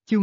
Chương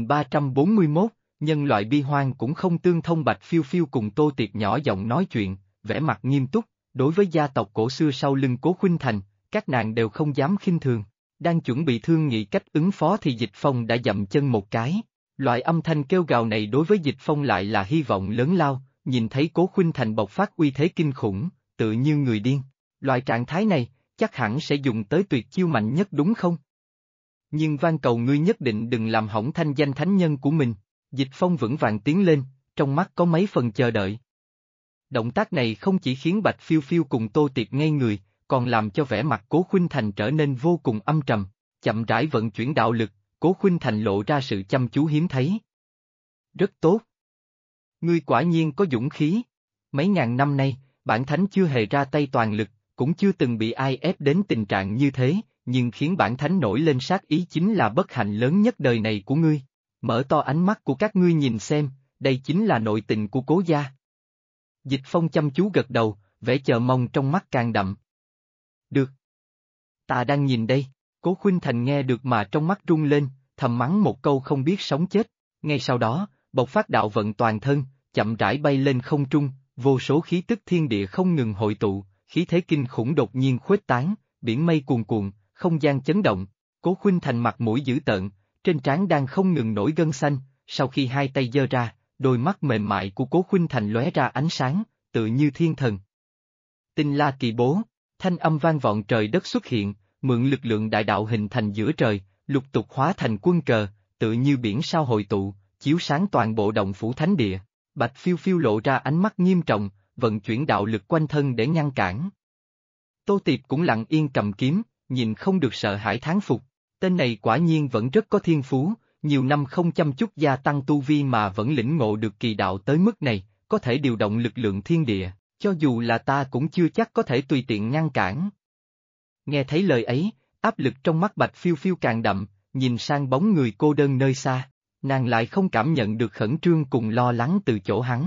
1341, nhân loại bi hoang cũng không tương thông. Bạch Phiêu Phiêu cùng Tô Tiệp nhỏ giọng nói chuyện, vẻ mặt nghiêm túc, đối với gia tộc cổ xưa sau lưng Cố Khuynh Thành, các nàng đều không dám khinh thường. Đang chuẩn bị thương nghị cách ứng phó thì Dịch Phong đã dậm chân một cái. Loại âm thanh kêu gào này đối với Dịch Phong lại là hy vọng lớn lao, nhìn thấy Cố Khuynh Thành bộc phát uy thế kinh khủng, tự như người điên. Loại trạng thái này, chắc hẳn sẽ dùng tới tuyệt chiêu mạnh nhất đúng không? Nhưng van cầu ngươi nhất định đừng làm hỏng thanh danh thánh nhân của mình. Dịch Phong vững vàng tiến lên, trong mắt có mấy phần chờ đợi. Động tác này không chỉ khiến Bạch Phiêu Phiêu cùng Tô Tiệp ngây người, còn làm cho vẻ mặt Cố Khuynh Thành trở nên vô cùng âm trầm, chậm rãi vận chuyển đạo lực, Cố Khuynh Thành lộ ra sự chăm chú hiếm thấy. Rất tốt. Ngươi quả nhiên có dũng khí. Mấy ngàn năm nay, bản thánh chưa hề ra tay toàn lực, cũng chưa từng bị ai ép đến tình trạng như thế, nhưng khiến bản thánh nổi lên sát ý chính là bất hạnh lớn nhất đời này của ngươi. Mở to ánh mắt của các ngươi nhìn xem, đây chính là nội tình của Cố gia. Dịch Phong chăm chú gật đầu, vẻ chờ mong trong mắt càng đậm. Được. Ta đang nhìn đây. Cố Khuynh Thành nghe được mà trong mắt rung lên, thầm mắng một câu không biết sống chết. Ngay sau đó, bộc phát đạo vận toàn thân, chậm rãi bay lên không trung, vô số khí tức thiên địa không ngừng hội tụ, khí thế kinh khủng đột nhiên khuếch tán, biển mây cuồn cuộn, không gian chấn động. Cố Khuynh Thành mặt mũi dữ tợn, trên trán đang không ngừng nổi gân xanh, sau khi hai tay giơ ra, đôi mắt mềm mại của Cố Khuynh Thành lóe ra ánh sáng, tự như thiên thần. Tinh La Kỳ Bố, thanh âm vang vọng trời đất xuất hiện, mượn lực lượng đại đạo hình thành giữa trời, lục tục hóa thành quân cờ, tự như biển sao hội tụ, chiếu sáng toàn bộ động phủ thánh địa. Bạch Phiêu Phiêu lộ ra ánh mắt nghiêm trọng, vận chuyển đạo lực quanh thân để ngăn cản. Tô Tiệp cũng lặng yên cầm kiếm, nhìn không được sợ hãi thán phục, tên này quả nhiên vẫn rất có thiên phú, nhiều năm không chăm chút gia tăng tu vi mà vẫn lĩnh ngộ được kỳ đạo tới mức này, có thể điều động lực lượng thiên địa, cho dù là ta cũng chưa chắc có thể tùy tiện ngăn cản. Nghe thấy lời ấy, áp lực trong mắt Bạch Phiêu Phiêu càng đậm, nhìn sang bóng người cô đơn nơi xa, nàng lại không cảm nhận được khẩn trương cùng lo lắng từ chỗ hắn.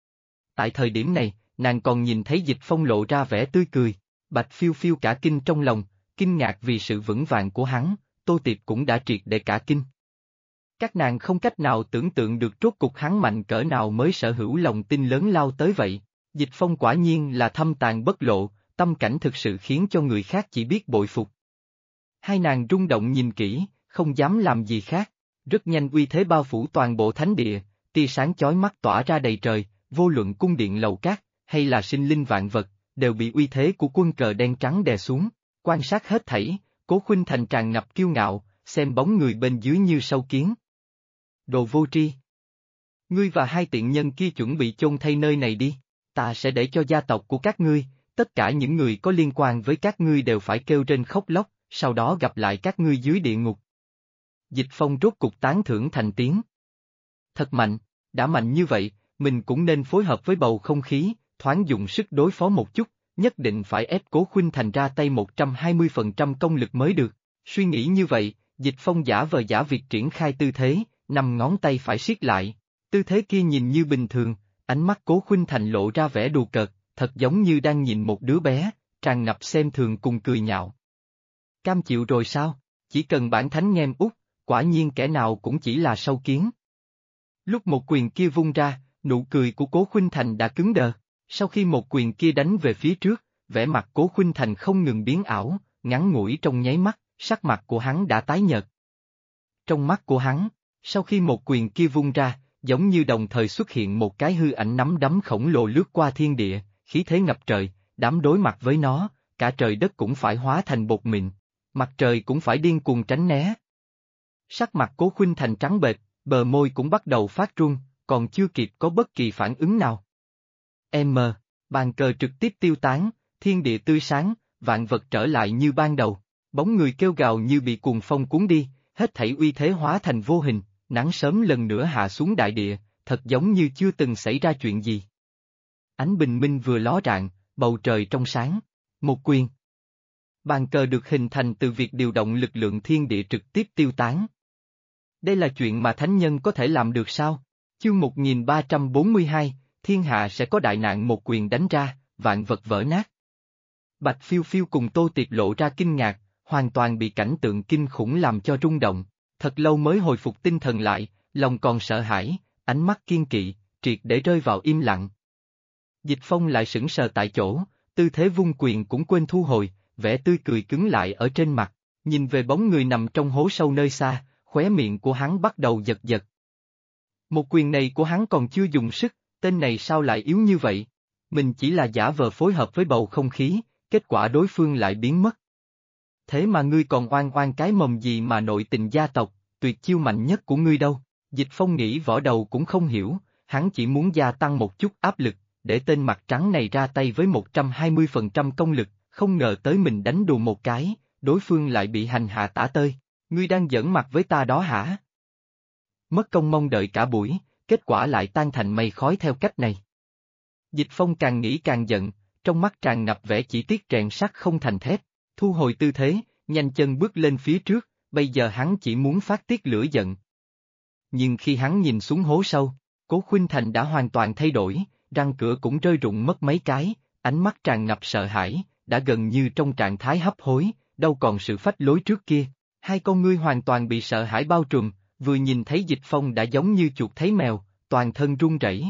Tại thời điểm này, nàng còn nhìn thấy Dịch Phong lộ ra vẻ tươi cười, Bạch Phiêu Phiêu cả kinh trong lòng, kinh ngạc vì sự vững vàng của hắn, Tô Tiệp cũng đã triệt để cả kinh. Các nàng không cách nào tưởng tượng được rốt cục hắn mạnh cỡ nào mới sở hữu lòng tin lớn lao tới vậy. Dịch Phong quả nhiên là thâm tàn bất lộ, tâm cảnh thực sự khiến cho người khác chỉ biết bội phục. Hai nàng rung động nhìn kỹ, không dám làm gì khác. Rất nhanh uy thế bao phủ toàn bộ thánh địa, tia sáng chói mắt tỏa ra đầy trời, vô luận cung điện lầu cát, hay là sinh linh vạn vật, đều bị uy thế của quân cờ đen trắng đè xuống. Quan sát hết thảy, Cố Khuynh Thành tràn ngập kiêu ngạo, xem bóng người bên dưới như sâu kiến. Đồ vô tri! Ngươi và hai tiện nhân kia chuẩn bị chôn thay nơi này đi, ta sẽ để cho gia tộc của các ngươi, tất cả những người có liên quan với các ngươi đều phải kêu trên khóc lóc, sau đó gặp lại các ngươi dưới địa ngục. Dịch Phong rốt cục tán thưởng thành tiếng. Thật mạnh, đã mạnh như vậy, mình cũng nên phối hợp với bầu không khí, thoáng dùng sức đối phó một chút, nhất định phải ép Cố Khuynh Thành ra tay 120% công lực mới được. Suy nghĩ như vậy, Dịch Phong giả vờ giả việc triển khai tư thế, 5 ngón tay phải siết lại. Tư thế kia nhìn như bình thường, ánh mắt Cố Khuynh Thành lộ ra vẻ đùa cợt, thật giống như đang nhìn một đứa bé, tràn ngập xem thường cùng cười nhạo. Cam chịu rồi sao? Chỉ cần bản thánh nhem út, quả nhiên kẻ nào cũng chỉ là sâu kiến. Lúc một quyền kia vung ra, nụ cười của Cố Khuynh Thành đã cứng đờ. Sau khi một quyền kia đánh về phía trước, vẻ mặt Cố Khuynh Thành không ngừng biến ảo, ngắn ngủi trong nháy mắt, sắc mặt của hắn đã tái nhợt. Trong mắt của hắn, sau khi một quyền kia vung ra, giống như đồng thời xuất hiện một cái hư ảnh nắm đấm khổng lồ lướt qua thiên địa, khí thế ngập trời, đám đối mặt với nó, cả trời đất cũng phải hóa thành bột mịn, mặt trời cũng phải điên cuồng tránh né. Sắc mặt Cố Khuynh Thành trắng bệch, bờ môi cũng bắt đầu phát run, còn chưa kịp có bất kỳ phản ứng nào. Bàn cờ trực tiếp tiêu tán, thiên địa tươi sáng, vạn vật trở lại như ban đầu, bóng người kêu gào như bị cuồng phong cuốn đi, hết thảy uy thế hóa thành vô hình, nắng sớm lần nữa hạ xuống đại địa, thật giống như chưa từng xảy ra chuyện gì. Ánh bình minh vừa ló rạng, bầu trời trong sáng, một quyền. Bàn cờ được hình thành từ việc điều động lực lượng thiên địa trực tiếp tiêu tán. Đây là chuyện mà thánh nhân có thể làm được sao? Chương 1342, thiên hạ sẽ có đại nạn một quyền đánh ra, vạn vật vỡ nát. Bạch Phiêu Phiêu cùng Tô Tiệp lộ ra kinh ngạc, hoàn toàn bị cảnh tượng kinh khủng làm cho rung động. thật lâu mới hồi phục tinh thần lại, lòng còn sợ hãi, ánh mắt kiên kỵ, triệt để rơi vào im lặng. Dịch Phong lại sững sờ tại chỗ, tư thế vung quyền cũng quên thu hồi, vẻ tươi cười cứng lại ở trên mặt, nhìn về bóng người nằm trong hố sâu nơi xa, khóe miệng của hắn bắt đầu giật giật. Một quyền này của hắn còn chưa dùng sức, tên này sao lại yếu như vậy? Mình chỉ là giả vờ phối hợp với bầu không khí, kết quả đối phương lại biến mất. Thế mà ngươi còn oan oan cái mầm gì mà nội tình gia tộc, tuyệt chiêu mạnh nhất của ngươi đâu? Dịch Phong nghĩ võ đầu cũng không hiểu, hắn chỉ muốn gia tăng một chút áp lực, để tên mặt trắng này ra tay với 120% công lực, không ngờ tới mình đánh đùa một cái, đối phương lại bị hành hạ tả tơi. Ngươi đang giỡn mặt với ta đó hả? Mất công mong đợi cả buổi, kết quả lại tan thành mây khói theo cách này. Dịch Phong càng nghĩ càng giận, trong mắt tràn ngập vẻ chỉ tiếc rèn sắt không thành thép, thu hồi tư thế, nhanh chân bước lên phía trước, bây giờ hắn chỉ muốn phát tiết lửa giận. Nhưng khi hắn nhìn xuống hố sâu, Cố Khuynh Thành đã hoàn toàn thay đổi, răng cửa cũng rơi rụng mất mấy cái, ánh mắt tràn ngập sợ hãi, đã gần như trong trạng thái hấp hối, đâu còn sự phách lối trước kia. Hai con ngươi hoàn toàn bị sợ hãi bao trùm, vừa nhìn thấy Dịch Phong đã giống như chuột thấy mèo, toàn thân run rẩy.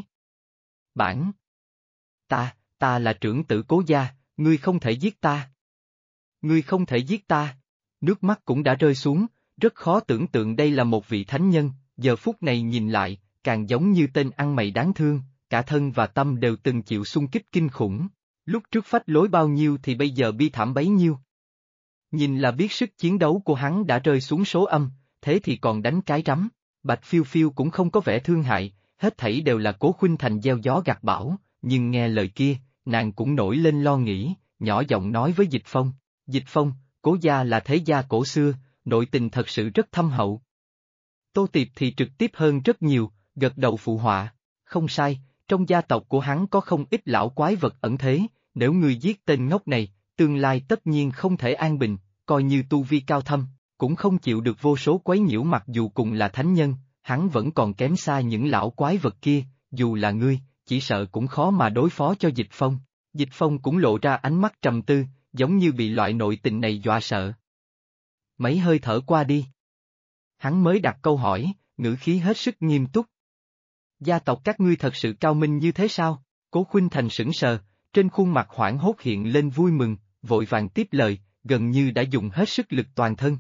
Ta là trưởng tử Cố gia, ngươi không thể giết ta. Ngươi không thể giết ta. Nước mắt cũng đã rơi xuống, rất khó tưởng tượng đây là một vị thánh nhân, giờ phút này nhìn lại, càng giống như tên ăn mày đáng thương, cả thân và tâm đều từng chịu xung kích kinh khủng. Lúc trước phách lối bao nhiêu thì bây giờ bi thảm bấy nhiêu. Nhìn là biết sức chiến đấu của hắn đã rơi xuống số âm, thế thì còn đánh cái rắm. Bạch Phiêu Phiêu cũng không có vẻ thương hại, hết thảy đều là Cố Khuynh Thành gieo gió gặt bão, nhưng nghe lời kia, nàng cũng nổi lên lo nghĩ, nhỏ giọng nói với Dịch Phong. Dịch Phong, Cố gia là thế gia cổ xưa, nội tình thật sự rất thâm hậu. Tô Tiệp thì trực tiếp hơn rất nhiều, gật đầu phụ họa. Không sai, trong gia tộc của hắn có không ít lão quái vật ẩn thế, nếu người giết tên ngốc này, tương lai tất nhiên không thể an bình, coi như tu vi cao thâm, cũng không chịu được vô số quấy nhiễu, mặc dù cùng là thánh nhân, hắn vẫn còn kém xa những lão quái vật kia, dù là ngươi, chỉ sợ cũng khó mà đối phó cho Dịch Phong. Dịch Phong cũng lộ ra ánh mắt trầm tư, giống như bị loại nội tình này dọa sợ. Mấy hơi thở qua đi. Hắn mới đặt câu hỏi, ngữ khí hết sức nghiêm túc. Gia tộc các ngươi thật sự cao minh như thế sao? Cố Khuynh Thành sững sờ, trên khuôn mặt hoảng hốt hiện lên vui mừng, vội vàng tiếp lời, gần như đã dùng hết sức lực toàn thân.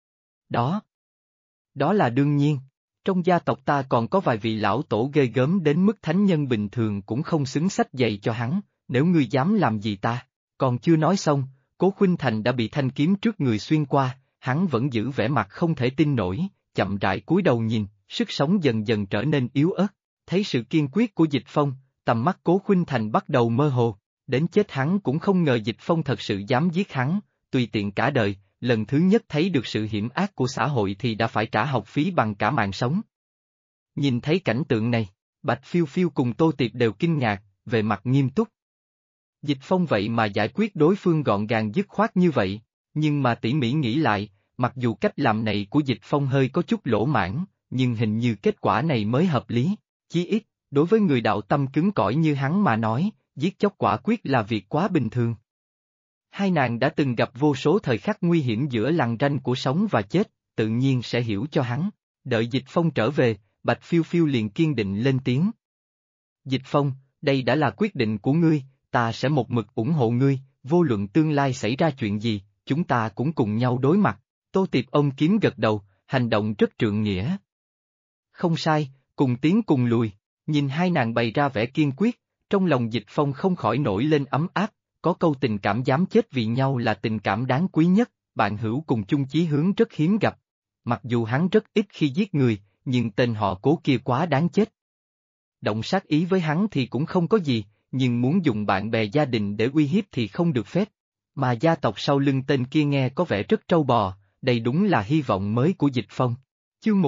Đó là đương nhiên. Trong gia tộc ta còn có vài vị lão tổ ghê gớm đến mức thánh nhân bình thường cũng không xứng xách giày cho hắn, nếu ngươi dám làm gì ta. Còn chưa nói xong, Cố Khuynh Thành đã bị thanh kiếm trước người xuyên qua, hắn vẫn giữ vẻ mặt không thể tin nổi, chậm rãi cúi đầu nhìn, sức sống dần dần trở nên yếu ớt. Thấy sự kiên quyết của Dịch Phong, tầm mắt Cố Khuynh Thành bắt đầu mơ hồ, đến chết hắn cũng không ngờ Dịch Phong thật sự dám giết hắn, tùy tiện cả đời, lần thứ nhất thấy được sự hiểm ác của xã hội thì đã phải trả học phí bằng cả mạng sống. Nhìn thấy cảnh tượng này, Bạch Phiêu Phiêu cùng Tô Tiệp đều kinh ngạc, về mặt nghiêm túc. Dịch Phong vậy mà giải quyết đối phương gọn gàng dứt khoát như vậy, nhưng mà tỉ mỉ nghĩ lại, mặc dù cách làm này của Dịch Phong hơi có chút lỗ mãng, nhưng hình như kết quả này mới hợp lý. Chí ít, đối với người đạo tâm cứng cỏi như hắn mà nói, giết chóc quả quyết là việc quá bình thường. Hai nàng đã từng gặp vô số thời khắc nguy hiểm giữa lằn ranh của sống và chết, tự nhiên sẽ hiểu cho hắn. Đợi Dịch Phong trở về, Bạch Phiêu Phiêu liền kiên định lên tiếng. Dịch Phong, đây đã là quyết định của ngươi, ta sẽ một mực ủng hộ ngươi, vô luận tương lai xảy ra chuyện gì, chúng ta cũng cùng nhau đối mặt. Tô Tiệp ôm kiếm gật đầu, hành động rất trượng nghĩa. Không sai, cùng tiến cùng lùi, nhìn hai nàng bày ra vẻ kiên quyết, trong lòng Dịch Phong không khỏi nổi lên ấm áp, có câu tình cảm dám chết vì nhau là tình cảm đáng quý nhất, bạn hữu cùng chung chí hướng rất hiếm gặp. Mặc dù hắn rất ít khi giết người, nhưng tên họ Cố kia quá đáng chết. Động sát ý với hắn thì cũng không có gì, nhưng muốn dùng bạn bè gia đình để uy hiếp thì không được phép. Mà gia tộc sau lưng tên kia nghe có vẻ rất trâu bò, đây đúng là hy vọng mới của Dịch Phong. Chương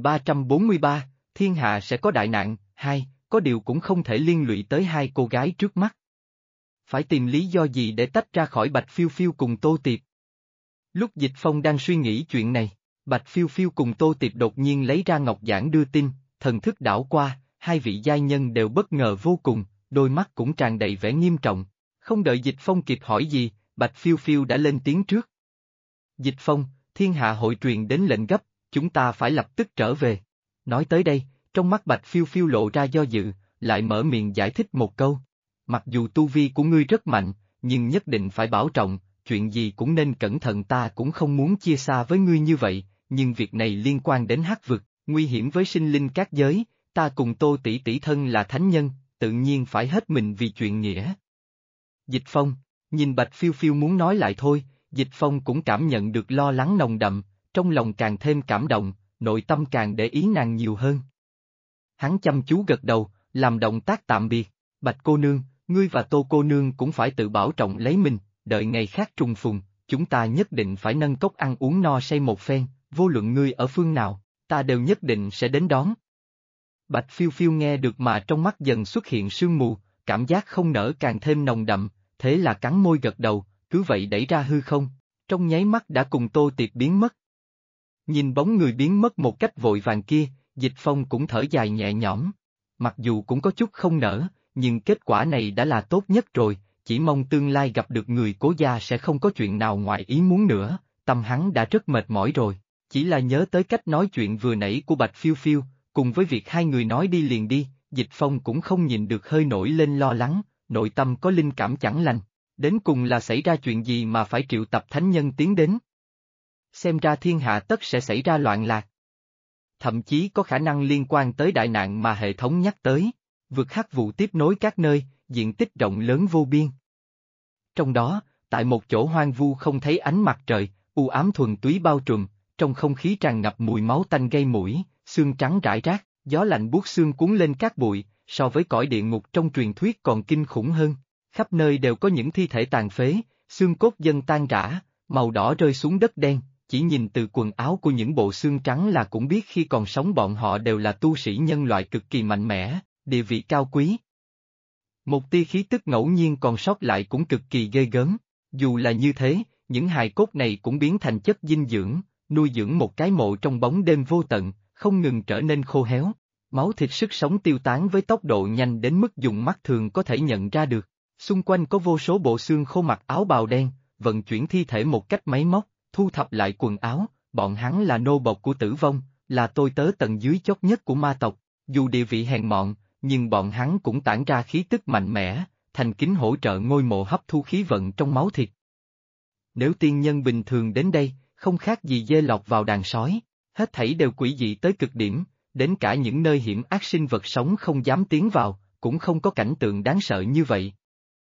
1343, thiên hạ sẽ có đại nạn, có điều cũng không thể liên lụy tới hai cô gái trước mắt. Phải tìm lý do gì để tách ra khỏi Bạch Phiêu Phiêu cùng Tô Tiệp. Lúc Dịch Phong đang suy nghĩ chuyện này, Bạch Phiêu Phiêu cùng Tô Tiệp đột nhiên lấy ra ngọc giản đưa tin, thần thức đảo qua, hai vị giai nhân đều bất ngờ vô cùng, đôi mắt cũng tràn đầy vẻ nghiêm trọng. Không đợi Dịch Phong kịp hỏi gì, Bạch Phiêu Phiêu đã lên tiếng trước. Dịch Phong, thiên hạ hội truyền đến lệnh gấp, chúng ta phải lập tức trở về. Nói tới đây, trong mắt Bạch Phiêu Phiêu lộ ra do dự, lại mở miệng giải thích một câu. Mặc dù tu vi của ngươi rất mạnh, nhưng nhất định phải bảo trọng, chuyện gì cũng nên cẩn thận, ta cũng không muốn chia xa với ngươi như vậy, nhưng việc này liên quan đến hắc vực, nguy hiểm với sinh linh các giới, ta cùng Tô tỷ tỷ thân là thánh nhân, tự nhiên phải hết mình vì chuyện nghĩa. Dịch Phong, nhìn Bạch Phiêu Phiêu muốn nói lại thôi, Dịch Phong cũng cảm nhận được lo lắng nồng đậm, trong lòng càng thêm cảm động, nội tâm càng để ý nàng nhiều hơn. Hắn chăm chú gật đầu, làm động tác tạm biệt, Bạch cô nương, ngươi và Tô cô nương cũng phải tự bảo trọng lấy mình, đợi ngày khác trùng phùng, chúng ta nhất định phải nâng cốc ăn uống no say một phen, vô luận ngươi ở phương nào, ta đều nhất định sẽ đến đón. Bạch Phiêu Phiêu nghe được mà trong mắt dần xuất hiện sương mù, cảm giác không nở càng thêm nồng đậm, thế là cắn môi gật đầu, cứ vậy đẩy ra hư không, trong nháy mắt đã cùng Tô Tiệp biến mất. Nhìn bóng người biến mất một cách vội vàng kia, Dịch Phong cũng thở dài nhẹ nhõm. Mặc dù cũng có chút không nỡ, nhưng kết quả này đã là tốt nhất rồi, chỉ mong tương lai gặp được người Cố gia sẽ không có chuyện nào ngoài ý muốn nữa, tâm hắn đã rất mệt mỏi rồi, chỉ là nhớ tới cách nói chuyện vừa nãy của Bạch Phiêu Phiêu, cùng với việc hai người nói đi liền đi, Dịch Phong cũng không nhìn được hơi nổi lên lo lắng, nội tâm có linh cảm chẳng lành, đến cùng là xảy ra chuyện gì mà phải triệu tập thánh nhân tiến đến. Xem ra thiên hạ tất sẽ xảy ra loạn lạc. Thậm chí có khả năng liên quan tới đại nạn mà hệ thống nhắc tới, vực hắc vụ tiếp nối các nơi, diện tích rộng lớn vô biên. Trong đó, tại một chỗ hoang vu không thấy ánh mặt trời, u ám thuần túy bao trùm, trong không khí tràn ngập mùi máu tanh gây mũi, xương trắng rải rác, gió lạnh buốt xương cuốn lên cát bụi, so với cõi địa ngục trong truyền thuyết còn kinh khủng hơn. Khắp nơi đều có những thi thể tàn phế, xương cốt dần tan rã, màu đỏ rơi xuống đất đen, chỉ nhìn từ quần áo của những bộ xương trắng là cũng biết khi còn sống bọn họ đều là tu sĩ nhân loại cực kỳ mạnh mẽ, địa vị cao quý. Một tia khí tức ngẫu nhiên còn sót lại cũng cực kỳ ghê gớm, dù là như thế, những hài cốt này cũng biến thành chất dinh dưỡng, nuôi dưỡng một cái mộ trong bóng đêm vô tận, không ngừng trở nên khô héo, máu thịt sức sống tiêu tán với tốc độ nhanh đến mức dùng mắt thường có thể nhận ra được. Xung quanh có vô số bộ xương khô mặc áo bào đen, vận chuyển thi thể một cách máy móc, thu thập lại quần áo, bọn hắn là nô bộc của tử vong, là tôi tớ tầng dưới chót nhất của ma tộc, dù địa vị hèn mọn, nhưng bọn hắn cũng tản ra khí tức mạnh mẽ, thành kính hỗ trợ ngôi mộ hấp thu khí vận trong máu thịt. Nếu tiên nhân bình thường đến đây, không khác gì dê lọt vào đàn sói, hết thảy đều quỷ dị tới cực điểm, đến cả những nơi hiểm ác sinh vật sống không dám tiến vào, cũng không có cảnh tượng đáng sợ như vậy.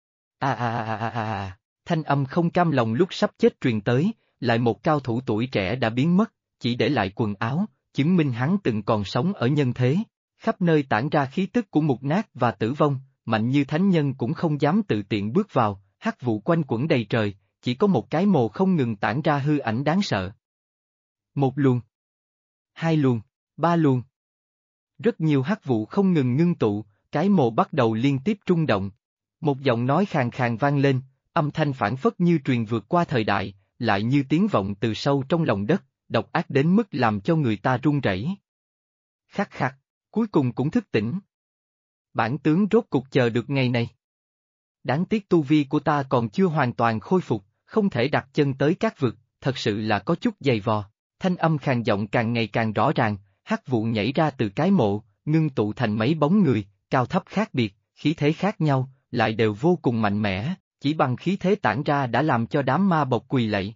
Thanh âm không cam lòng lúc sắp chết truyền tới, lại một cao thủ tuổi trẻ đã biến mất, chỉ để lại quần áo, chứng minh hắn từng còn sống ở nhân thế. Khắp nơi tản ra khí tức của mục nát và tử vong, mạnh như thánh nhân cũng không dám tự tiện bước vào, hắc vụ quanh quẩn đầy trời, chỉ có một cái mồ không ngừng tản ra hư ảnh đáng sợ. Một luồng, hai luồng, ba luồng. Rất nhiều hắc vụ không ngừng ngưng tụ, cái mồ bắt đầu liên tiếp rung động. Một giọng nói khàn khàn vang lên, âm thanh phảng phất như truyền vượt qua thời đại, lại như tiếng vọng từ sâu trong lòng đất, độc ác đến mức làm cho người ta run rẩy. Khắc khắc, cuối cùng cũng thức tỉnh. Bản tướng rốt cục chờ được ngày này. Đáng tiếc tu vi của ta còn chưa hoàn toàn khôi phục, không thể đặt chân tới các vực, thật sự là có chút dày vò. Thanh âm khàn giọng càng ngày càng rõ ràng, hắc vụ nhảy ra từ cái mộ, ngưng tụ thành mấy bóng người, cao thấp khác biệt, khí thế khác nhau, lại đều vô cùng mạnh mẽ, chỉ bằng khí thế tản ra đã làm cho đám ma bộc quỳ lạy.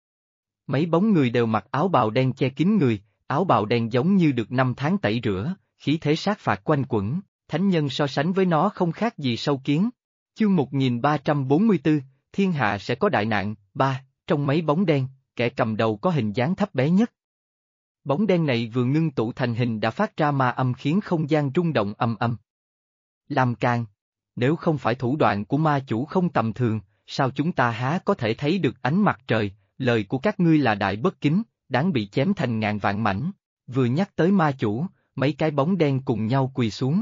Mấy bóng người đều mặc áo bào đen che kín người, áo bào đen giống như được 5 tháng tẩy rửa, khí thế sát phạt quanh quẩn, thánh nhân so sánh với nó không khác gì sâu kiến. Chương 1344, thiên hạ sẽ có đại nạn, trong mấy bóng đen, kẻ cầm đầu có hình dáng thấp bé nhất. Bóng đen này vừa ngưng tụ thành hình đã phát ra ma âm khiến không gian rung động ầm ầm. Làm càng, nếu không phải thủ đoạn của ma chủ không tầm thường, sao chúng ta há có thể thấy được ánh mặt trời, lời của các ngươi là đại bất kính, đáng bị chém thành ngàn vạn mảnh. Vừa nhắc tới ma chủ, mấy cái bóng đen cùng nhau quỳ xuống.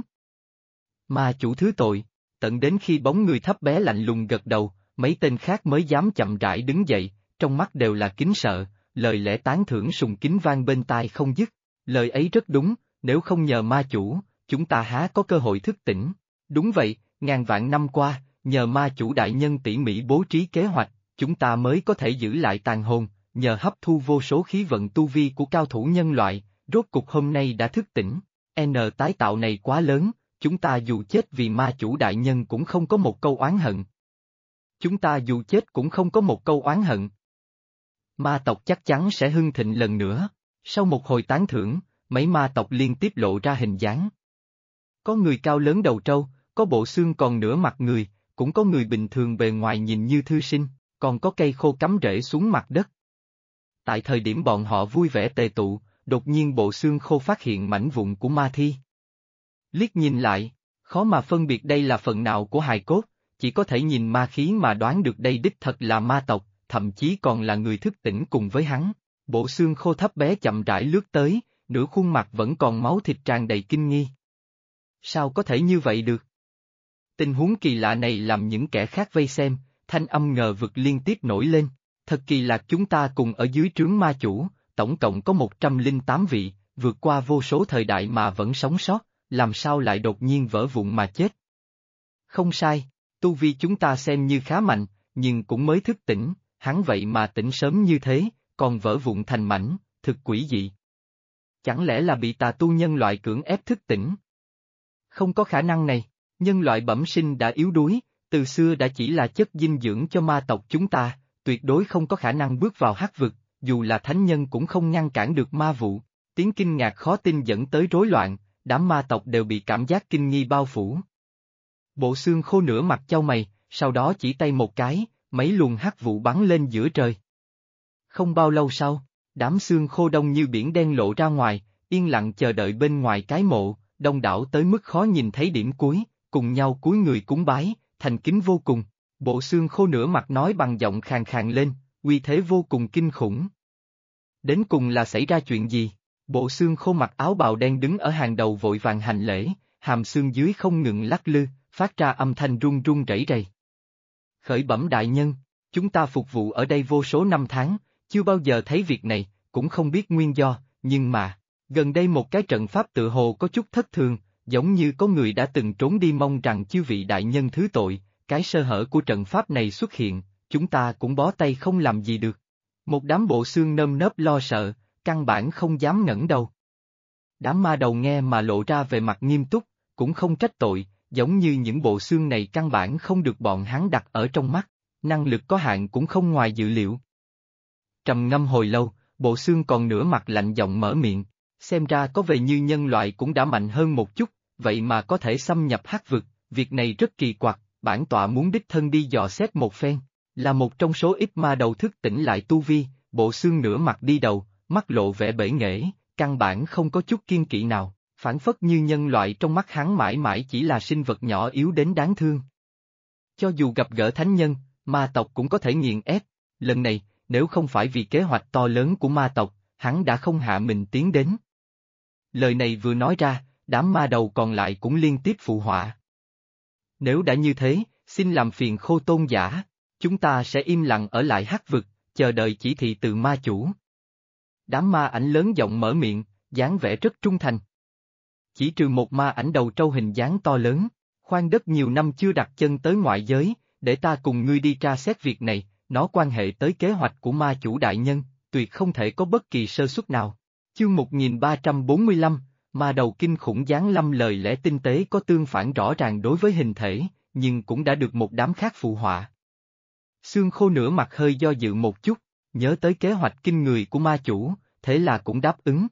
Ma chủ thứ tội, tận đến khi bóng người thấp bé lạnh lùng gật đầu, mấy tên khác mới dám chậm rãi đứng dậy, trong mắt đều là kính sợ, lời lẽ tán thưởng sùng kính vang bên tai không dứt. Lời ấy rất đúng, nếu không nhờ ma chủ, chúng ta há có cơ hội thức tỉnh. Đúng vậy, ngàn vạn năm qua, nhờ ma chủ đại nhân tỉ mỉ bố trí kế hoạch, chúng ta mới có thể giữ lại tàn hồn, nhờ hấp thu vô số khí vận tu vi của cao thủ nhân loại, rốt cục hôm nay đã thức tỉnh. Tái tạo này quá lớn, chúng ta dù chết vì ma chủ đại nhân cũng không có một câu oán hận. Chúng ta dù chết cũng không có một câu oán hận. Ma tộc chắc chắn sẽ hưng thịnh lần nữa. Sau một hồi tán thưởng, mấy ma tộc liên tiếp lộ ra hình dáng. Có người cao lớn đầu trâu, có bộ xương còn nửa mặt người, cũng có người bình thường bề ngoài nhìn như thư sinh, còn có cây khô cắm rễ xuống mặt đất. Tại thời điểm bọn họ vui vẻ tề tụ, đột nhiên bộ xương khô phát hiện mảnh vụn của ma thi. Liếc nhìn lại, khó mà phân biệt đây là phần nào của hài cốt, chỉ có thể nhìn ma khí mà đoán được đây đích thật là ma tộc, thậm chí còn là người thức tỉnh cùng với hắn. Bộ xương khô thấp bé chậm rãi lướt tới, nửa khuôn mặt vẫn còn máu thịt tràn đầy kinh nghi. Sao có thể như vậy được? Tình huống kỳ lạ này làm những kẻ khác vây xem, thanh âm ngờ vực liên tiếp nổi lên. Thật kỳ lạ, chúng ta cùng ở dưới trướng ma chủ, tổng cộng có 108 vị, vượt qua vô số thời đại mà vẫn sống sót, làm sao lại đột nhiên vỡ vụn mà chết? Không sai, tu vi chúng ta xem như khá mạnh, nhưng cũng mới thức tỉnh, hắn vậy mà tỉnh sớm như thế, còn vỡ vụn thành mảnh, thực quỷ dị. Chẳng lẽ là bị tà tu nhân loại cưỡng ép thức tỉnh? Không có khả năng này, nhân loại bẩm sinh đã yếu đuối, từ xưa đã chỉ là chất dinh dưỡng cho ma tộc chúng ta, tuyệt đối không có khả năng bước vào hắc vực, dù là thánh nhân cũng không ngăn cản được ma vụ. Tiếng kinh ngạc khó tin dẫn tới rối loạn, đám ma tộc đều bị cảm giác kinh nghi bao phủ. Bộ xương khô nửa mặt chau mày, sau đó chỉ tay một cái, mấy luồng hắc vụ bắn lên giữa trời. Không bao lâu sau, đám xương khô đông như biển đen lộ ra ngoài, yên lặng chờ đợi bên ngoài cái mộ, đông đảo tới mức khó nhìn thấy điểm cuối, cùng nhau cúi người cúng bái, thành kính vô cùng. Bộ xương khô nửa mặt nói bằng giọng khàn khàn lên, uy thế vô cùng kinh khủng. Đến cùng là xảy ra chuyện gì? Bộ xương khô mặc áo bào đen đứng ở hàng đầu vội vàng hành lễ, hàm xương dưới không ngừng lắc lư, phát ra âm thanh run run rẩy rẩy. Khởi bẩm đại nhân, chúng ta phục vụ ở đây vô số năm tháng, chưa bao giờ thấy việc này, cũng không biết nguyên do, nhưng mà, gần đây một cái trận pháp tựa hồ có chút thất thường, giống như có người đã từng trốn đi, mong rằng chư vị đại nhân thứ tội, cái sơ hở của trận pháp này xuất hiện, chúng ta cũng bó tay không làm gì được. Một đám bộ xương nơm nớp lo sợ, căn bản không dám ngẩng đầu. Đám ma đầu nghe mà lộ ra về mặt nghiêm túc, cũng không trách tội, giống như những bộ xương này căn bản không được bọn hắn đặt ở trong mắt, năng lực có hạn cũng không ngoài dự liệu. Trầm ngâm hồi lâu, bộ xương còn nửa mặt lạnh giọng mở miệng, xem ra có vẻ như nhân loại cũng đã mạnh hơn một chút, vậy mà có thể xâm nhập hắc vực, việc này rất kỳ quặc, bản tọa muốn đích thân đi dò xét một phen, là một trong số ít ma đầu thức tỉnh lại tu vi, bộ xương nửa mặt đi đầu, mắt lộ vẻ bể nghễ, căn bản không có chút kiên kỵ nào, phản phất như nhân loại trong mắt hắn mãi mãi chỉ là sinh vật nhỏ yếu đến đáng thương. Cho dù gặp gỡ thánh nhân, ma tộc cũng có thể nghiền ép, lần này, nếu không phải vì kế hoạch to lớn của ma tộc, hắn đã không hạ mình tiến đến. Lời này vừa nói ra, đám ma đầu còn lại cũng liên tiếp phụ họa. Nếu đã như thế, xin làm phiền Khô tôn giả, chúng ta sẽ im lặng ở lại hắc vực, chờ đợi chỉ thị từ ma chủ. Đám ma ảnh lớn giọng mở miệng, dáng vẻ rất trung thành. Chỉ trừ một ma ảnh đầu trâu hình dáng to lớn, khoan đất nhiều năm chưa đặt chân tới ngoại giới, để ta cùng ngươi đi tra xét việc này, nó quan hệ tới kế hoạch của ma chủ đại nhân, tuyệt không thể có bất kỳ sơ suất nào. Chương 1345, ma đầu kinh khủng giáng lâm, lời lẽ tinh tế có tương phản rõ ràng đối với hình thể, nhưng cũng đã được một đám khác phụ họa. Xương khô nửa mặt hơi do dự một chút, nhớ tới kế hoạch kinh người của ma chủ, thế là cũng đáp ứng.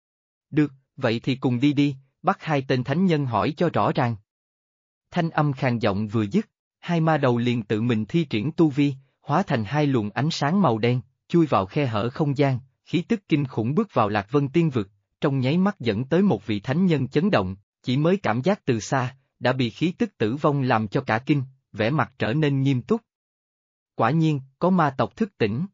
Được, vậy thì cùng đi đi, bắt hai tên thánh nhân hỏi cho rõ ràng. Thanh âm khàn giọng vừa dứt, hai ma đầu liền tự mình thi triển tu vi, hóa thành hai luồng ánh sáng màu đen, chui vào khe hở không gian, khí tức kinh khủng bước vào Lạc Vân Tiên Vực, trong nháy mắt dẫn tới một vị thánh nhân chấn động, chỉ mới cảm giác từ xa, đã bị khí tức tử vong làm cho cả kinh, vẻ mặt trở nên nghiêm túc. Quả nhiên, có ma tộc thức tỉnh.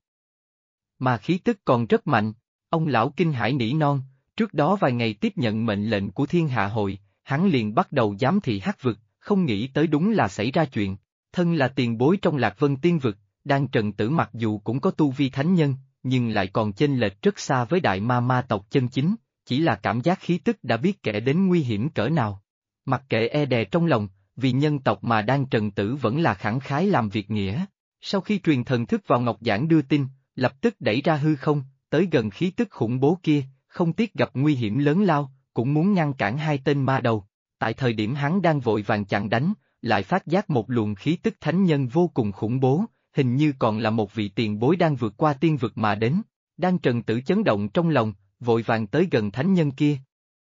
Mà khí tức còn rất mạnh, ông lão kinh hãi nỉ non, trước đó vài ngày tiếp nhận mệnh lệnh của Thiên Hạ Hội, hắn liền bắt đầu giám thị hắc vực, không nghĩ tới đúng là xảy ra chuyện, thân là tiền bối trong Lạc Vân Tiên Vực, Đan Trần Tử mặc dù cũng có tu vi thánh nhân, nhưng lại còn chênh lệch rất xa với đại ma tộc chân chính, chỉ là cảm giác khí tức đã biết kẻ đến nguy hiểm cỡ nào. Mặc kệ e đè trong lòng, vì nhân tộc mà Đan Trần Tử vẫn là khẳng khái làm việc nghĩa. Sau khi truyền thần thức vào Ngọc Giản đưa tin, lập tức đẩy ra hư không, tới gần khí tức khủng bố kia, không tiếc gặp nguy hiểm lớn lao, cũng muốn ngăn cản hai tên ma đầu. Tại thời điểm hắn đang vội vàng chặn đánh, lại phát giác một luồng khí tức thánh nhân vô cùng khủng bố, hình như còn là một vị tiền bối đang vượt qua tiên vực mà đến. Đang Trần Tử chấn động trong lòng, vội vàng tới gần thánh nhân kia.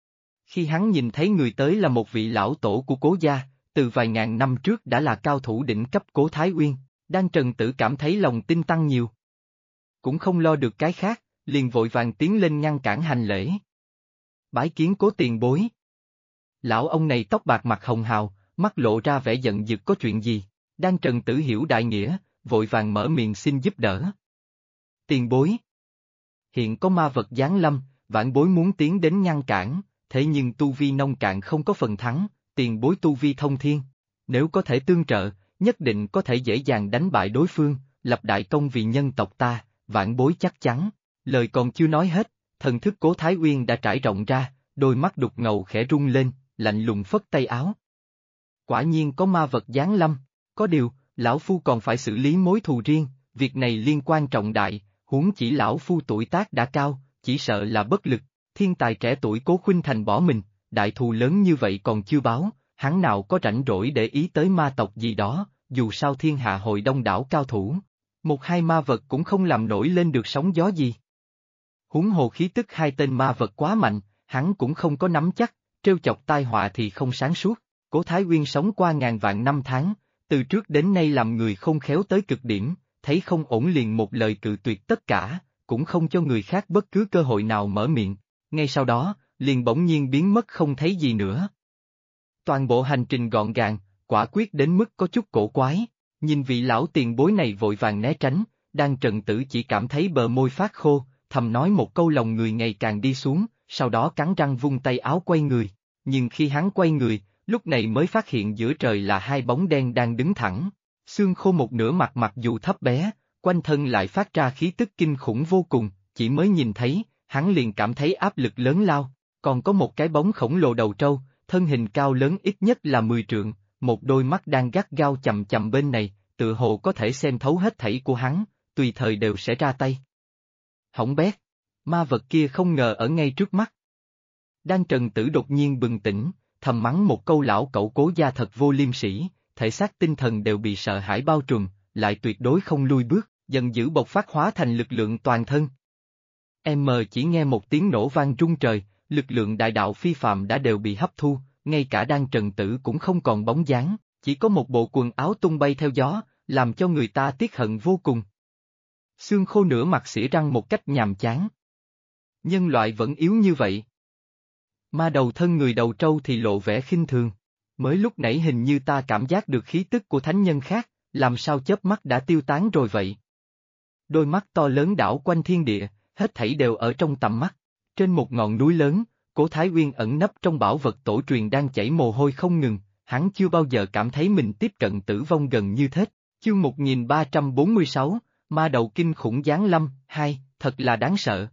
Khi hắn nhìn thấy người tới là một vị lão tổ của Cố gia, từ vài ngàn năm trước đã là cao thủ đỉnh cấp Cố Thái Uyên, đang Trần Tử cảm thấy lòng tin tăng nhiều. Cũng không lo được cái khác, liền vội vàng tiến lên ngăn cản hành lễ. Bái kiến Cố tiền bối. Lão ông này tóc bạc mặt hồng hào, mắt lộ ra vẻ giận dữ, có chuyện gì? Đang Trần Tử hiểu đại nghĩa, vội vàng mở miệng xin giúp đỡ. Tiền bối. Hiện có ma vật giáng lâm, vãn bối muốn tiến đến ngăn cản, thế nhưng tu vi nông cạn không có phần thắng, tiền bối tu vi thông thiên. Nếu có thể tương trợ, nhất định có thể dễ dàng đánh bại đối phương, lập đại công vì nhân tộc ta, vãn bối chắc chắn. Lời còn chưa nói hết, thần thức Cố Thái Uyên đã trải rộng ra, đôi mắt đục ngầu khẽ rung lên, lạnh lùng phất tay áo. Quả nhiên có ma vật giáng lâm, có điều, lão phu còn phải xử lý mối thù riêng, việc này liên quan trọng đại, huống chỉ lão phu tuổi tác đã cao, chỉ sợ là bất lực, thiên tài trẻ tuổi Cố Khuynh Thành bỏ mình, đại thù lớn như vậy còn chưa báo, hắn nào có rảnh rỗi để ý tới ma tộc gì đó, dù sao thiên hạ hội đông đảo cao thủ, một hai ma vật cũng không làm nổi lên được sóng gió gì. Huống hồ khí tức hai tên ma vật quá mạnh, hắn cũng không có nắm chắc, trêu chọc tai họa thì không sáng suốt. Cố Thái Uyên sống qua ngàn vạn năm tháng, từ trước đến nay làm người không khéo tới cực điểm, thấy không ổn liền một lời cự tuyệt tất cả, cũng không cho người khác bất cứ cơ hội nào mở miệng, ngay sau đó, liền bỗng nhiên biến mất không thấy gì nữa. Toàn bộ hành trình gọn gàng, quả quyết đến mức có chút cổ quái, nhìn vị lão tiền bối này vội vàng né tránh, đang Trần Tử chỉ cảm thấy bờ môi phát khô, thầm nói một câu lòng người ngày càng đi xuống, sau đó cắn răng vung tay áo quay người, nhưng khi hắn quay người, lúc này mới phát hiện giữa trời là hai bóng đen đang đứng thẳng, xương khô một nửa mặt mặc dù thấp bé, quanh thân lại phát ra khí tức kinh khủng vô cùng, chỉ mới nhìn thấy, hắn liền cảm thấy áp lực lớn lao, còn có một cái bóng khổng lồ đầu trâu, thân hình cao lớn ít nhất là 10 trượng, một đôi mắt đang gắt gao chầm chầm bên này, tự hồ có thể xem thấu hết thảy của hắn, tùy thời đều sẽ ra tay. Hỏng bét, ma vật kia không ngờ ở ngay trước mắt. Đang Trần Tử đột nhiên bừng tỉnh, thầm mắng một câu lão cẩu Cố gia thật vô liêm sỉ, thể xác tinh thần đều bị sợ hãi bao trùm, lại tuyệt đối không lui bước, giận dữ bộc phát hóa thành lực lượng toàn thân. Chỉ nghe một tiếng nổ vang rung trời, lực lượng đại đạo phi phàm đã đều bị hấp thu, ngay cả Đang Trần Tử cũng không còn bóng dáng, chỉ có một bộ quần áo tung bay theo gió, làm cho người ta tiếc hận vô cùng. Xương khô nửa mặt xỉa răng một cách nhàm chán. Nhân loại vẫn yếu như vậy. Ma đầu thân người đầu trâu thì lộ vẻ khinh thường. Mới lúc nãy hình như ta cảm giác được khí tức của thánh nhân khác, làm sao chớp mắt đã tiêu tán rồi vậy? Đôi mắt to lớn đảo quanh thiên địa, hết thảy đều ở trong tầm mắt. Trên một ngọn núi lớn, Cố Thái Uyên ẩn nấp trong bảo vật tổ truyền đang chảy mồ hôi không ngừng, hắn chưa bao giờ cảm thấy mình tiếp cận tử vong gần như thế. Chương 1346, Ma đầu kinh khủng giáng lâm, 2, thật là đáng sợ.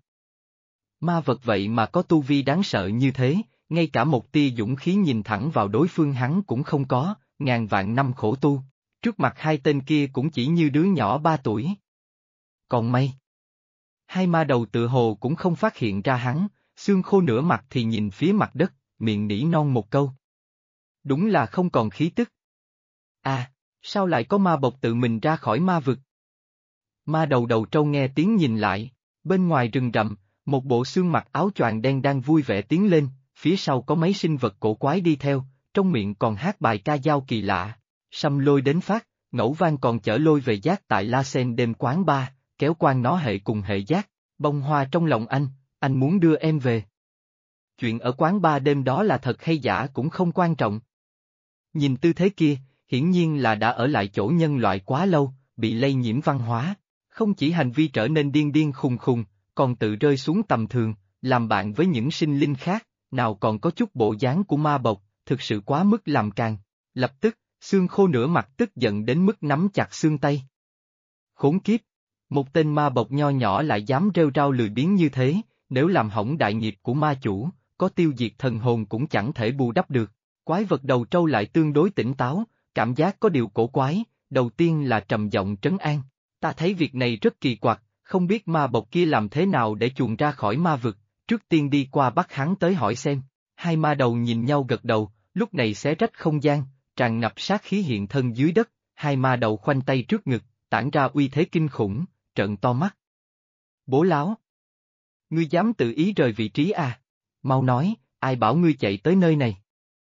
Ma vật vậy mà có tu vi đáng sợ như thế, ngay cả một tia dũng khí nhìn thẳng vào đối phương hắn cũng không có, ngàn vạn năm khổ tu, trước mặt hai tên kia cũng chỉ như đứa nhỏ 3 tuổi. Còn may, hai ma đầu tự hồ cũng không phát hiện ra hắn, xương khô nửa mặt thì nhìn phía mặt đất, miệng nỉ non một câu. Đúng là không còn khí tức. À, sao lại có ma bộc tự mình ra khỏi ma vực? Ma đầu đầu trâu nghe tiếng nhìn lại, bên ngoài rừng rậm, một bộ xương mặc áo choàng đen đang vui vẻ tiến lên, phía sau có mấy sinh vật cổ quái đi theo, trong miệng còn hát bài ca dao kỳ lạ. Sâm lôi đến phát, ngẫu vang còn chở lôi về giác tại La Sen đêm quán ba, kéo quan nó hệ cùng hệ giác, bông hoa trong lòng anh muốn đưa em về. Chuyện ở quán ba đêm đó là thật hay giả cũng không quan trọng. Nhìn tư thế kia, hiển nhiên là đã ở lại chỗ nhân loại quá lâu, bị lây nhiễm văn hóa, không chỉ hành vi trở nên điên điên khùng khùng, còn tự rơi xuống tầm thường, làm bạn với những sinh linh khác, nào còn có chút bộ dáng của ma bộc, thực sự quá mức làm càng. Lập tức, xương khô nửa mặt tức giận đến mức nắm chặt xương tay. Khốn kiếp! Một tên ma bộc nho nhỏ lại dám rêu rao lười biếng như thế, nếu làm hỏng đại nghiệp của ma chủ, có tiêu diệt thần hồn cũng chẳng thể bù đắp được. Quái vật đầu trâu lại tương đối tỉnh táo, cảm giác có điều cổ quái, đầu tiên là trầm giọng trấn an. Ta thấy việc này rất kỳ quặc, không biết ma bộc kia làm thế nào để chuồn ra khỏi ma vực, trước tiên đi qua bắt hắn tới hỏi xem. Hai ma đầu nhìn nhau gật đầu, lúc này xé rách không gian, tràn ngập sát khí hiện thân dưới đất, hai ma đầu khoanh tay trước ngực, tản ra uy thế kinh khủng, trợn to mắt. Bố láo! Ngươi dám tự ý rời vị trí à? Mau nói, ai bảo ngươi chạy tới nơi này?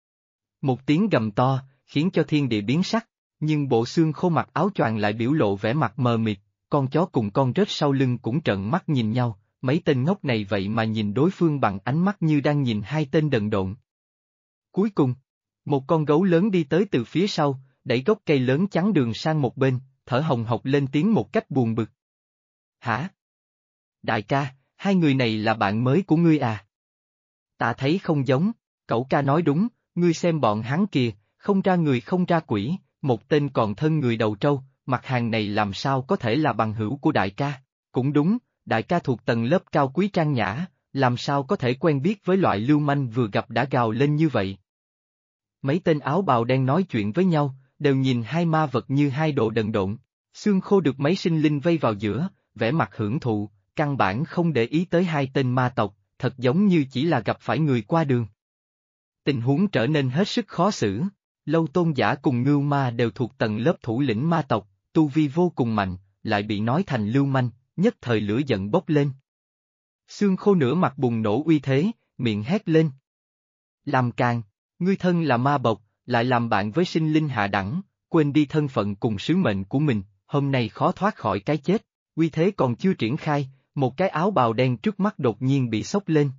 Một tiếng gầm to, khiến cho thiên địa biến sắc, nhưng bộ xương khô mặc áo choàng lại biểu lộ vẻ mặt mờ mịt, con chó cùng con rết sau lưng cũng trợn mắt nhìn nhau, mấy tên ngốc này vậy mà nhìn đối phương bằng ánh mắt như đang nhìn hai tên đần độn. Cuối cùng, một con gấu lớn đi tới từ phía sau, đẩy gốc cây lớn chắn đường sang một bên, thở hồng hộc lên tiếng một cách buồn bực. Hả? Đại ca, hai người này là bạn mới của ngươi à? Ta thấy không giống, cậu ca nói đúng, ngươi xem bọn hắn kìa, không ra người không ra quỷ, một tên còn thân người đầu trâu, mặt hàng này làm sao có thể là bằng hữu của đại ca? Cũng đúng, đại ca thuộc tầng lớp cao quý trang nhã, làm sao có thể quen biết với loại lưu manh vừa gặp đã gào lên như vậy? Mấy tên áo bào đen nói chuyện với nhau, đều nhìn hai ma vật như hai độ đần độn. Xương khô được mấy sinh linh vây vào giữa, vẻ mặt hưởng thụ, căn bản không để ý tới hai tên ma tộc, thật giống như chỉ là gặp phải người qua đường. Tình huống trở nên hết sức khó xử. Lâu Tôn Giả cùng Ngưu Ma đều thuộc tầng lớp thủ lĩnh ma tộc, tu vi vô cùng mạnh, lại bị nói thành lưu manh, nhất thời lửa giận bốc lên. Xương khô nửa mặt bùng nổ uy thế, miệng hét lên. Làm càn, ngươi thân là ma bộc, lại làm bạn với sinh linh hạ đẳng, quên đi thân phận cùng sứ mệnh của mình, hôm nay khó thoát khỏi cái chết, uy thế còn chưa triển khai, một cái áo bào đen trước mắt đột nhiên bị xốc lên.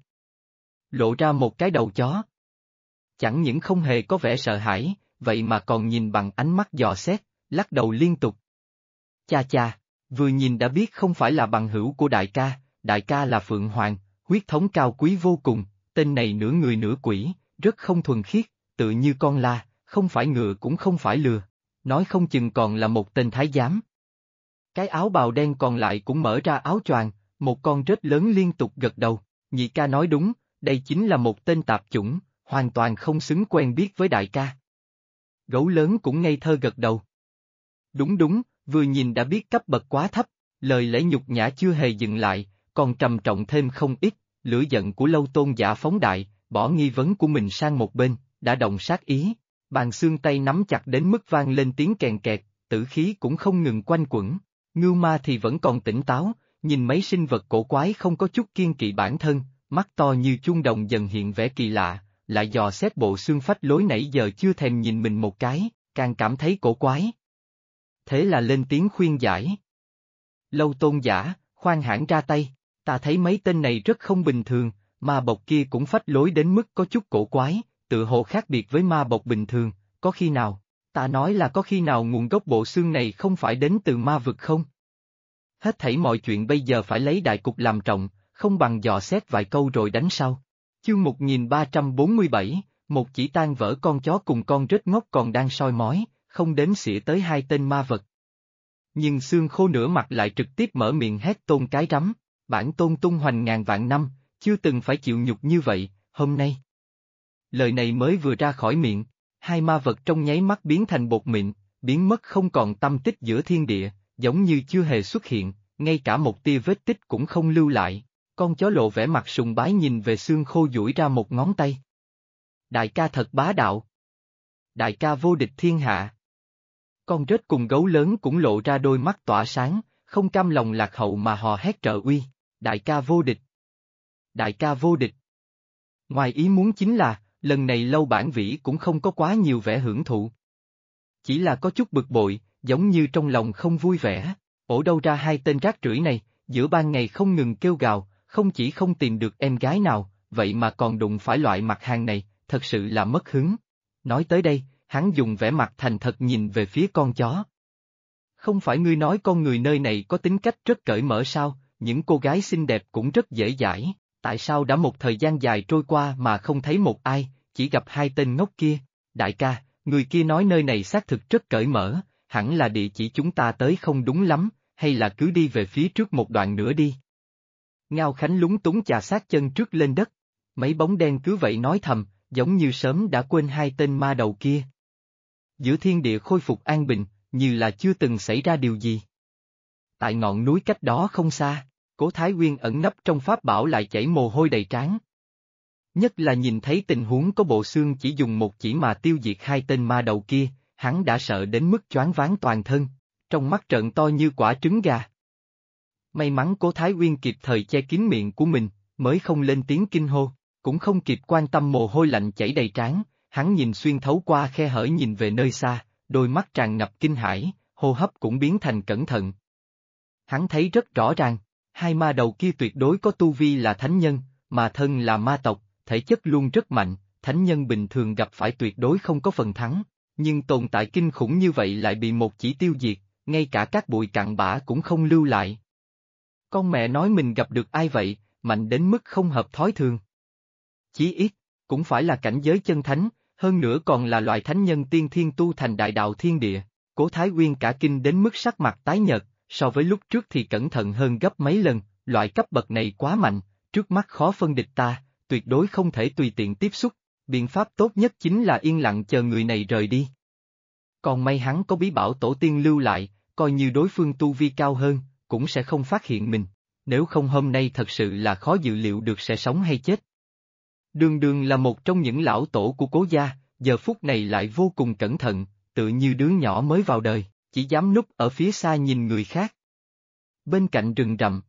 Lộ ra một cái đầu chó. Chẳng những không hề có vẻ sợ hãi, vậy mà còn nhìn bằng ánh mắt dò xét, lắc đầu liên tục. Cha cha, vừa nhìn đã biết không phải là bằng hữu của đại ca là Phượng Hoàng, huyết thống cao quý vô cùng, tên này nửa người nửa quỷ, rất không thuần khiết, tự như con la, không phải ngựa cũng không phải lừa, nói không chừng còn là một tên thái giám. Cái áo bào đen còn lại cũng mở ra áo choàng, một con rết lớn liên tục gật đầu, nhị ca nói đúng, đây chính là một tên tạp chủng, hoàn toàn không xứng quen biết với đại ca. Gấu lớn cũng ngây thơ gật đầu. Đúng đúng, vừa nhìn đã biết cấp bậc quá thấp, lời lẽ nhục nhã chưa hề dừng lại, còn trầm trọng thêm không ít, lửa giận của Lâu Tôn Giả phóng đại, bỏ nghi vấn của mình sang một bên, đã động sát ý, bàn xương tay nắm chặt đến mức vang lên tiếng kèn kẹt, tử khí cũng không ngừng quanh quẩn. Ngưu Ma thì vẫn còn tỉnh táo, nhìn mấy sinh vật cổ quái không có chút kiên kỵ bản thân, mắt to như chuông đồng dần hiện vẻ kỳ lạ, lại dò xét bộ xương phách lối nãy giờ chưa thèm nhìn mình một cái, càng cảm thấy cổ quái. Thế là lên tiếng khuyên giải. Lâu Tôn Giả, khoan hãn ra tay, ta thấy mấy tên này rất không bình thường, ma bộc kia cũng phách lối đến mức có chút cổ quái, tự hồ khác biệt với ma bộc bình thường, có khi nào, ta nói là có khi nào nguồn gốc bộ xương này không phải đến từ ma vực không? Hết thảy mọi chuyện bây giờ phải lấy đại cục làm trọng, không bằng dò xét vài câu rồi đánh sau. Chương 1347, một chỉ tan vỡ con chó cùng con rết ngốc còn đang soi mói, không đếm xỉa tới hai tên ma vật. Nhưng xương khô nửa mặt lại trực tiếp mở miệng hét tôn cái rắm, bản tôn tung hoành ngàn vạn năm, chưa từng phải chịu nhục như vậy, hôm nay. Lời này mới vừa ra khỏi miệng, hai ma vật trong nháy mắt biến thành bột mịn, biến mất không còn tâm tích giữa thiên địa, giống như chưa hề xuất hiện, ngay cả một tia vết tích cũng không lưu lại. Con chó lộ vẻ mặt sùng bái nhìn về xương khô duỗi ra một ngón tay. Đại ca thật bá đạo. Đại ca vô địch thiên hạ. Con rết cùng gấu lớn cũng lộ ra đôi mắt tỏa sáng, không cam lòng lạc hậu mà hò hét trợ uy. Đại ca vô địch. Đại ca vô địch. Ngoài ý muốn chính là, lần này Lâu Bản Vĩ cũng không có quá nhiều vẻ hưởng thụ. Chỉ là có chút bực bội, giống như trong lòng không vui vẻ. Ổ đâu ra hai tên rác rưởi này, giữa ban ngày không ngừng kêu gào, không chỉ không tìm được em gái nào, vậy mà còn đụng phải loại mặt hàng này, thật sự là mất hứng. Nói tới đây, hắn dùng vẻ mặt thành thật nhìn về phía con chó. Không phải ngươi nói con người nơi này có tính cách rất cởi mở sao, những cô gái xinh đẹp cũng rất dễ dãi, tại sao đã một thời gian dài trôi qua mà không thấy một ai, chỉ gặp hai tên ngốc kia. Đại ca, người kia nói nơi này xác thực rất cởi mở, hẳn là địa chỉ chúng ta tới không đúng lắm, hay là cứ đi về phía trước một đoạn nữa đi. Ngao Khánh lúng túng chà sát chân trước lên đất, mấy bóng đen cứ vậy nói thầm, giống như sớm đã quên hai tên ma đầu kia. Giữa thiên địa khôi phục an bình, như là chưa từng xảy ra điều gì. Tại ngọn núi cách đó không xa, Cố Thái Uyên ẩn nấp trong pháp bảo lại chảy mồ hôi đầy trán. Nhất là nhìn thấy tình huống có bộ xương chỉ dùng một chỉ mà tiêu diệt hai tên ma đầu kia, hắn đã sợ đến mức choáng váng toàn thân, trong mắt trợn to như quả trứng gà. May mắn Cố Thái Uyên kịp thời che kín miệng của mình, mới không lên tiếng kinh hô, cũng không kịp quan tâm mồ hôi lạnh chảy đầy trán, hắn nhìn xuyên thấu qua khe hở nhìn về nơi xa, đôi mắt tràn ngập kinh hãi, hô hấp cũng biến thành cẩn thận. Hắn thấy rất rõ ràng, hai ma đầu kia tuyệt đối có tu vi là thánh nhân, mà thân là ma tộc, thể chất luôn rất mạnh, thánh nhân bình thường gặp phải tuyệt đối không có phần thắng, nhưng tồn tại kinh khủng như vậy lại bị một chỉ tiêu diệt, ngay cả các bụi cặn bã cũng không lưu lại. Con mẹ nói mình gặp được ai vậy, mạnh đến mức không hợp thói thường. Chí ít, cũng phải là cảnh giới chân thánh, hơn nữa còn là loại thánh nhân tiên thiên tu thành đại đạo thiên địa. Cố Thái Uyên cả kinh đến mức sắc mặt tái nhợt, so với lúc trước thì cẩn thận hơn gấp mấy lần, loại cấp bậc này quá mạnh, trước mắt khó phân địch ta, tuyệt đối không thể tùy tiện tiếp xúc, biện pháp tốt nhất chính là yên lặng chờ người này rời đi. Còn may hắn có bí bảo tổ tiên lưu lại, coi như đối phương tu vi cao hơn, cũng sẽ không phát hiện mình, nếu không hôm nay thật sự là khó dự liệu được sẽ sống hay chết. Đường Đường là một trong những lão tổ của Cố gia, giờ phút này lại vô cùng cẩn thận, tự như đứa nhỏ mới vào đời, chỉ dám núp ở phía xa nhìn người khác. Bên cạnh rừng rậm,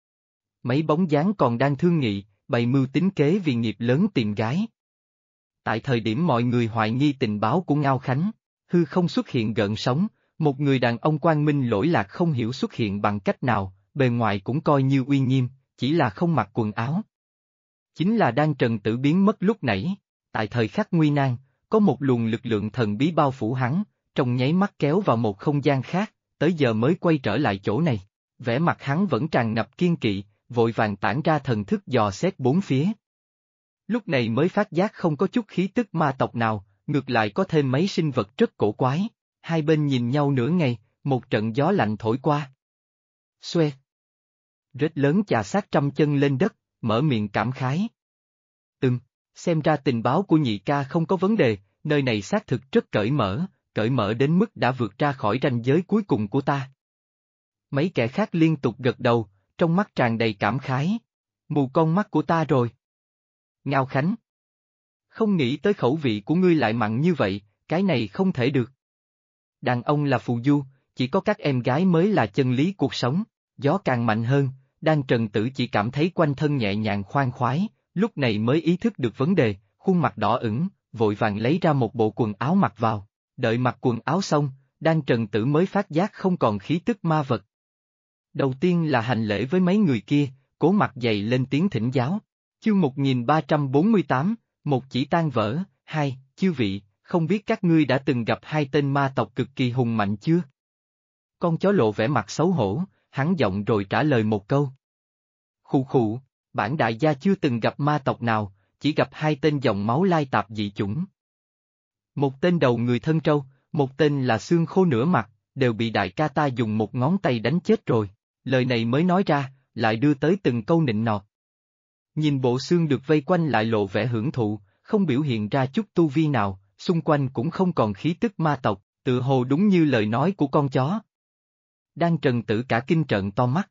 mấy bóng dáng còn đang thương nghị, bày mưu tính kế vì nghiệp lớn tìm gái. Tại thời điểm mọi người hoài nghi tình báo của Ngao Khánh, hư không xuất hiện gợn sóng, một người đàn ông quang minh lỗi lạc không hiểu xuất hiện bằng cách nào, bề ngoài cũng coi như uy nghiêm, chỉ là không mặc quần áo. Chính là Đan Trần Tử biến mất lúc nãy, tại thời khắc nguy nan, có một luồng lực lượng thần bí bao phủ hắn, trong nháy mắt kéo vào một không gian khác, tới giờ mới quay trở lại chỗ này. Vẻ mặt hắn vẫn tràn ngập kiên kỵ, vội vàng tản ra thần thức dò xét bốn phía. Lúc này mới phát giác không có chút khí tức ma tộc nào, ngược lại có thêm mấy sinh vật rất cổ quái. Hai bên nhìn nhau nửa ngày, một trận gió lạnh thổi qua. Xoe. Rết lớn chà sát trăm chân lên đất, mở miệng cảm khái. Xem ra tình báo của nhị ca không có vấn đề, nơi này xác thực rất cởi mở đến mức đã vượt ra khỏi ranh giới cuối cùng của ta. Mấy kẻ khác liên tục gật đầu, trong mắt tràn đầy cảm khái. Mù con mắt của ta rồi. Ngao Khánh. Không nghĩ tới khẩu vị của ngươi lại mặn như vậy, cái này không thể được. Đàn ông là phù du, chỉ có các em gái mới là chân lý cuộc sống, gió càng mạnh hơn, Đan Trần Tử chỉ cảm thấy quanh thân nhẹ nhàng khoan khoái, lúc này mới ý thức được vấn đề, khuôn mặt đỏ ửng, vội vàng lấy ra một bộ quần áo mặc vào, đợi mặc quần áo xong, Đan Trần Tử mới phát giác không còn khí tức ma vật. Đầu tiên là hành lễ với mấy người kia, cố mặt dày lên tiếng thỉnh giáo. Chương 1348, một chỉ tan vỡ, hai, chư vị, không biết các ngươi đã từng gặp hai tên ma tộc cực kỳ hùng mạnh chưa? Con chó lộ vẻ mặt xấu hổ, hắn giọng rồi trả lời một câu. Khụ khụ, bản đại gia chưa từng gặp ma tộc nào, chỉ gặp hai tên dòng máu lai tạp dị chủng. Một tên đầu người thân trâu, một tên là xương khô nửa mặt, đều bị đại ca ta dùng một ngón tay đánh chết rồi. Lời này mới nói ra, lại đưa tới từng câu nịnh nọt. Nhìn bộ xương được vây quanh lại lộ vẻ hưởng thụ, không biểu hiện ra chút tu vi nào, xung quanh cũng không còn khí tức ma tộc, tự hồ đúng như lời nói của con chó. Đan Trần Tử cả kinh trợn to mắt.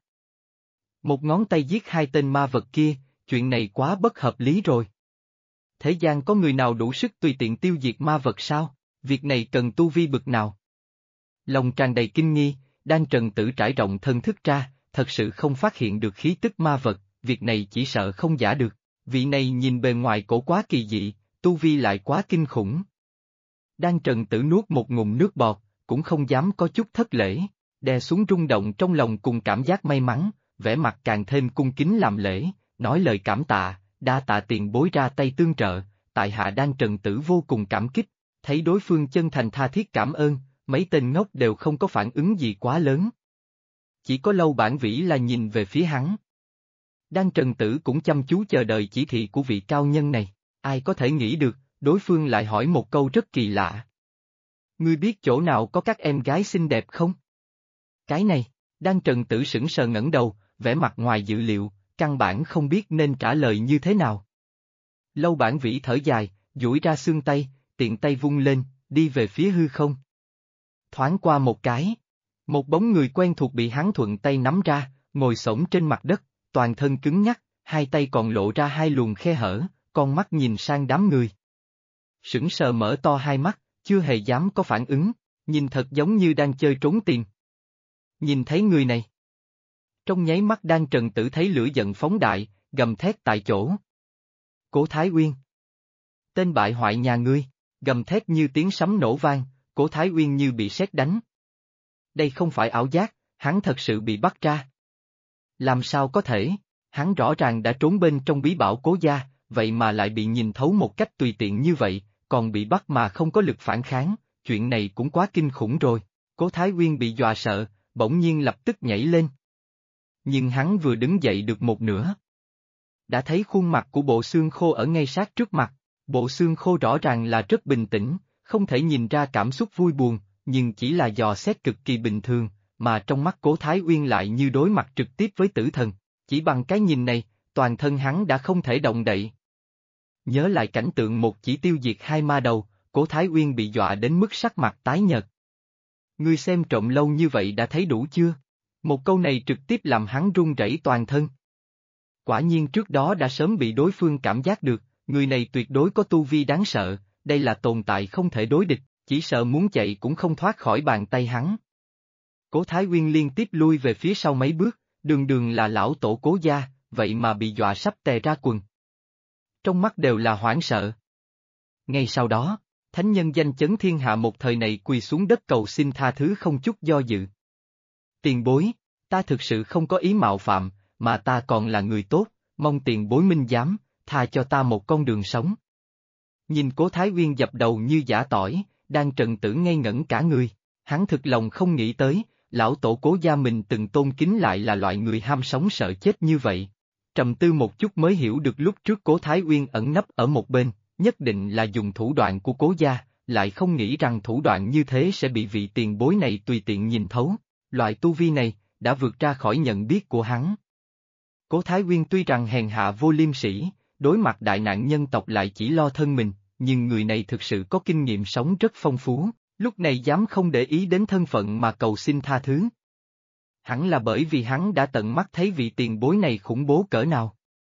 Một ngón tay giết hai tên ma vật kia, chuyện này quá bất hợp lý rồi. Thế gian có người nào đủ sức tùy tiện tiêu diệt ma vật sao? Việc này cần tu vi bực nào? Lòng tràn đầy kinh nghi, Đan Trần Tử trải rộng thân thức ra, thật sự không phát hiện được khí tức ma vật, việc này chỉ sợ không giả được. Vị này nhìn bề ngoài cổ quá kỳ dị, tu vi lại quá kinh khủng. Đan Trần Tử nuốt một ngụm nước bọt, cũng không dám có chút thất lễ, đè xuống rung động trong lòng cùng cảm giác may mắn, vẻ mặt càng thêm cung kính làm lễ, nói lời cảm tạ, đa tạ tiền bối ra tay tương trợ, tại hạ Đan Trần Tử vô cùng cảm kích, thấy đối phương chân thành tha thiết cảm ơn, mấy tên ngốc đều không có phản ứng gì quá lớn. Chỉ có Lâu Bản Vĩ là nhìn về phía hắn. Đan Trần Tử cũng chăm chú chờ đợi chỉ thị của vị cao nhân này, ai có thể nghĩ được, đối phương lại hỏi một câu rất kỳ lạ. Ngươi biết chỗ nào có các em gái xinh đẹp không? Cái này, Đan Trần Tử sững sờ ngẩng đầu, vẻ mặt ngoài dự liệu, căn bản không biết nên trả lời như thế nào. Lâu Bản Vĩ thở dài, duỗi ra xương tay, tiện tay vung lên, đi về phía hư không. Thoáng qua một cái, Một bóng người quen thuộc bị hắn thuận tay nắm ra, ngồi xổm trên mặt đất, toàn thân cứng nhắc, hai tay còn lộ ra hai luồng khe hở, con mắt nhìn sang đám người. Sững sờ mở to hai mắt, chưa hề dám có phản ứng, nhìn thật giống như đang chơi trốn tìm. Nhìn thấy người này. Trong nháy mắt Đan Trần Tử thấy lửa giận phóng đại, gầm thét tại chỗ. Cố Thái Uyên. Tên bại hoại nhà ngươi, gầm thét như tiếng sấm nổ vang, Cố Thái Uyên như bị sét đánh. Đây không phải ảo giác, hắn thật sự bị bắt ra. Làm sao có thể, hắn rõ ràng đã trốn bên trong bí bảo Cố gia, vậy mà lại bị nhìn thấu một cách tùy tiện như vậy, còn bị bắt mà không có lực phản kháng, chuyện này cũng quá kinh khủng rồi. Cố Thái Uyên bị dọa sợ, bỗng nhiên lập tức nhảy lên. Nhưng hắn vừa đứng dậy được một nửa. Đã thấy khuôn mặt của Bộ Xương Khô ở ngay sát trước mặt, Bộ Xương Khô rõ ràng là rất bình tĩnh, không thể nhìn ra cảm xúc vui buồn, nhưng chỉ là dò xét cực kỳ bình thường, mà trong mắt Cố Thái Uyên lại như đối mặt trực tiếp với tử thần, chỉ bằng cái nhìn này, toàn thân hắn đã không thể động đậy. Nhớ lại cảnh tượng một chỉ tiêu diệt hai ma đầu, Cố Thái Uyên bị dọa đến mức sắc mặt tái nhợt. Ngươi xem trộm lâu như vậy đã thấy đủ chưa? Một câu này trực tiếp làm hắn run rẩy toàn thân. Quả nhiên trước đó đã sớm bị đối phương cảm giác được, người này tuyệt đối có tu vi đáng sợ, đây là tồn tại không thể đối địch, chỉ sợ muốn chạy cũng không thoát khỏi bàn tay hắn. Cố Thái Uyên liên tiếp lui về phía sau mấy bước, đường đường là lão tổ Cố gia, vậy mà bị dọa sắp tè ra quần. Trong mắt đều là hoảng sợ. Ngay sau đó, thánh nhân danh chấn thiên hạ một thời này quỳ xuống đất cầu xin tha thứ không chút do dự. Tiền bối, ta thực sự không có ý mạo phạm, mà ta còn là người tốt, mong tiền bối minh giám, tha cho ta một con đường sống. Nhìn Cố Thái Uyên dập đầu như giã tỏi, Đan Trần Tử ngây ngẩn cả người, hắn thực lòng không nghĩ tới, lão tổ Cố gia mình từng tôn kính lại là loại người ham sống sợ chết như vậy. Trầm tư một chút mới hiểu được lúc trước Cố Thái Uyên ẩn nấp ở một bên, nhất định là dùng thủ đoạn của Cố gia, lại không nghĩ rằng thủ đoạn như thế sẽ bị vị tiền bối này tùy tiện nhìn thấu, loại tu vi này, đã vượt ra khỏi nhận biết của hắn. Cố Thái Uyên tuy rằng hèn hạ vô liêm sỉ, đối mặt đại nạn nhân tộc lại chỉ lo thân mình, nhưng người này thực sự có kinh nghiệm sống rất phong phú, lúc này dám không để ý đến thân phận mà cầu xin tha thứ. Hẳn là bởi vì hắn đã tận mắt thấy vị tiền bối này khủng bố cỡ nào.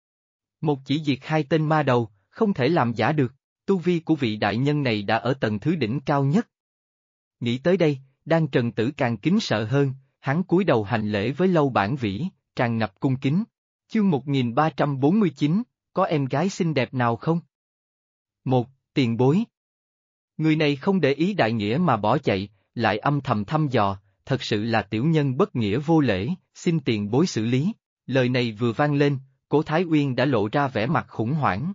Một chỉ diệt hai tên ma đầu, không thể làm giả được, tu vi của vị đại nhân này đã ở tầng thứ đỉnh cao nhất. Nghĩ tới đây, Đan Trần Tử càng kính sợ hơn, hắn cúi đầu hành lễ với Lâu Bản Vĩ, tràn ngập cung kính. Chương 1349, có em gái xinh đẹp nào không? Một, tiền bối. Người này không để ý đại nghĩa mà bỏ chạy, lại âm thầm thăm dò, thật sự là tiểu nhân bất nghĩa vô lễ, xin tiền bối xử lý. Lời này vừa vang lên, Cố Thái Uyên đã lộ ra vẻ mặt khủng hoảng.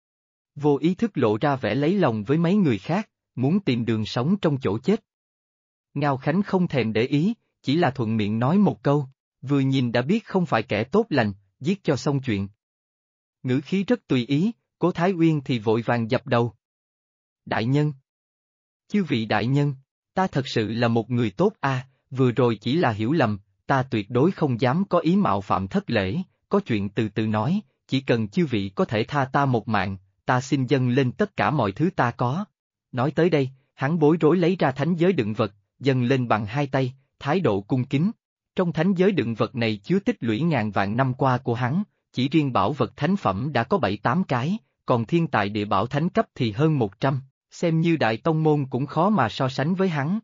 Vô ý thức lộ ra vẻ lấy lòng với mấy người khác, muốn tìm đường sống trong chỗ chết. Ngao Khánh không thèm để ý, chỉ là thuận miệng nói một câu, vừa nhìn đã biết không phải kẻ tốt lành, giết cho xong chuyện. Ngữ khí rất tùy ý, Cố Thái Uyên thì vội vàng dập đầu. Đại nhân! Chư vị đại nhân, ta thật sự là một người tốt vừa rồi chỉ là hiểu lầm, ta tuyệt đối không dám có ý mạo phạm thất lễ, có chuyện từ từ nói, chỉ cần chư vị có thể tha ta một mạng, ta xin dâng lên tất cả mọi thứ ta có. Nói tới đây, hắn bối rối lấy ra thánh giới đựng vật, dâng lên bằng hai tay, thái độ cung kính. Trong thánh giới đựng vật này chứa tích lũy ngàn vạn năm qua của hắn, chỉ riêng bảo vật thánh phẩm đã có 7-8 cái, còn thiên tài địa bảo thánh cấp thì hơn 100, xem như đại tông môn cũng khó mà so sánh với hắn.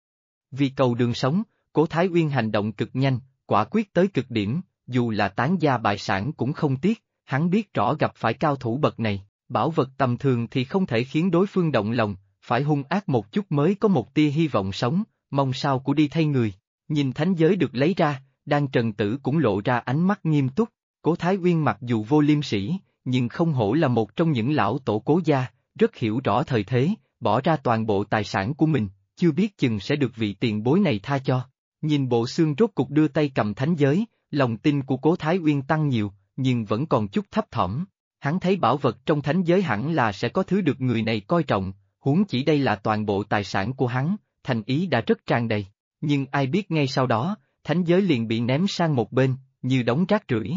Vì cầu đường sống, Cố Thái Uyên hành động cực nhanh, quả quyết tới cực điểm, dù là tán gia bại sản cũng không tiếc, hắn biết rõ gặp phải cao thủ bậc này, bảo vật tầm thường thì không thể khiến đối phương động lòng, phải hung ác một chút mới có một tia hy vọng sống, mong sao của đi thay người. Nhìn thánh giới được lấy ra, Đan Trần Tử cũng lộ ra ánh mắt nghiêm túc, Cố Thái Uyên mặc dù vô liêm sỉ, nhưng không hổ là một trong những lão tổ Cố gia, rất hiểu rõ thời thế, bỏ ra toàn bộ tài sản của mình, chưa biết chừng sẽ được vị tiền bối này tha cho. Nhìn Bộ Xương rốt cục đưa tay cầm thánh giới, lòng tin của Cố Thái Uyên tăng nhiều, nhưng vẫn còn chút thấp thỏm. Hắn thấy bảo vật trong thánh giới hẳn là sẽ có thứ được người này coi trọng, huống chỉ đây là toàn bộ tài sản của hắn, thành ý đã rất tràn đầy. Nhưng ai biết ngay sau đó, thánh giới liền bị ném sang một bên, như đống rác rưởi.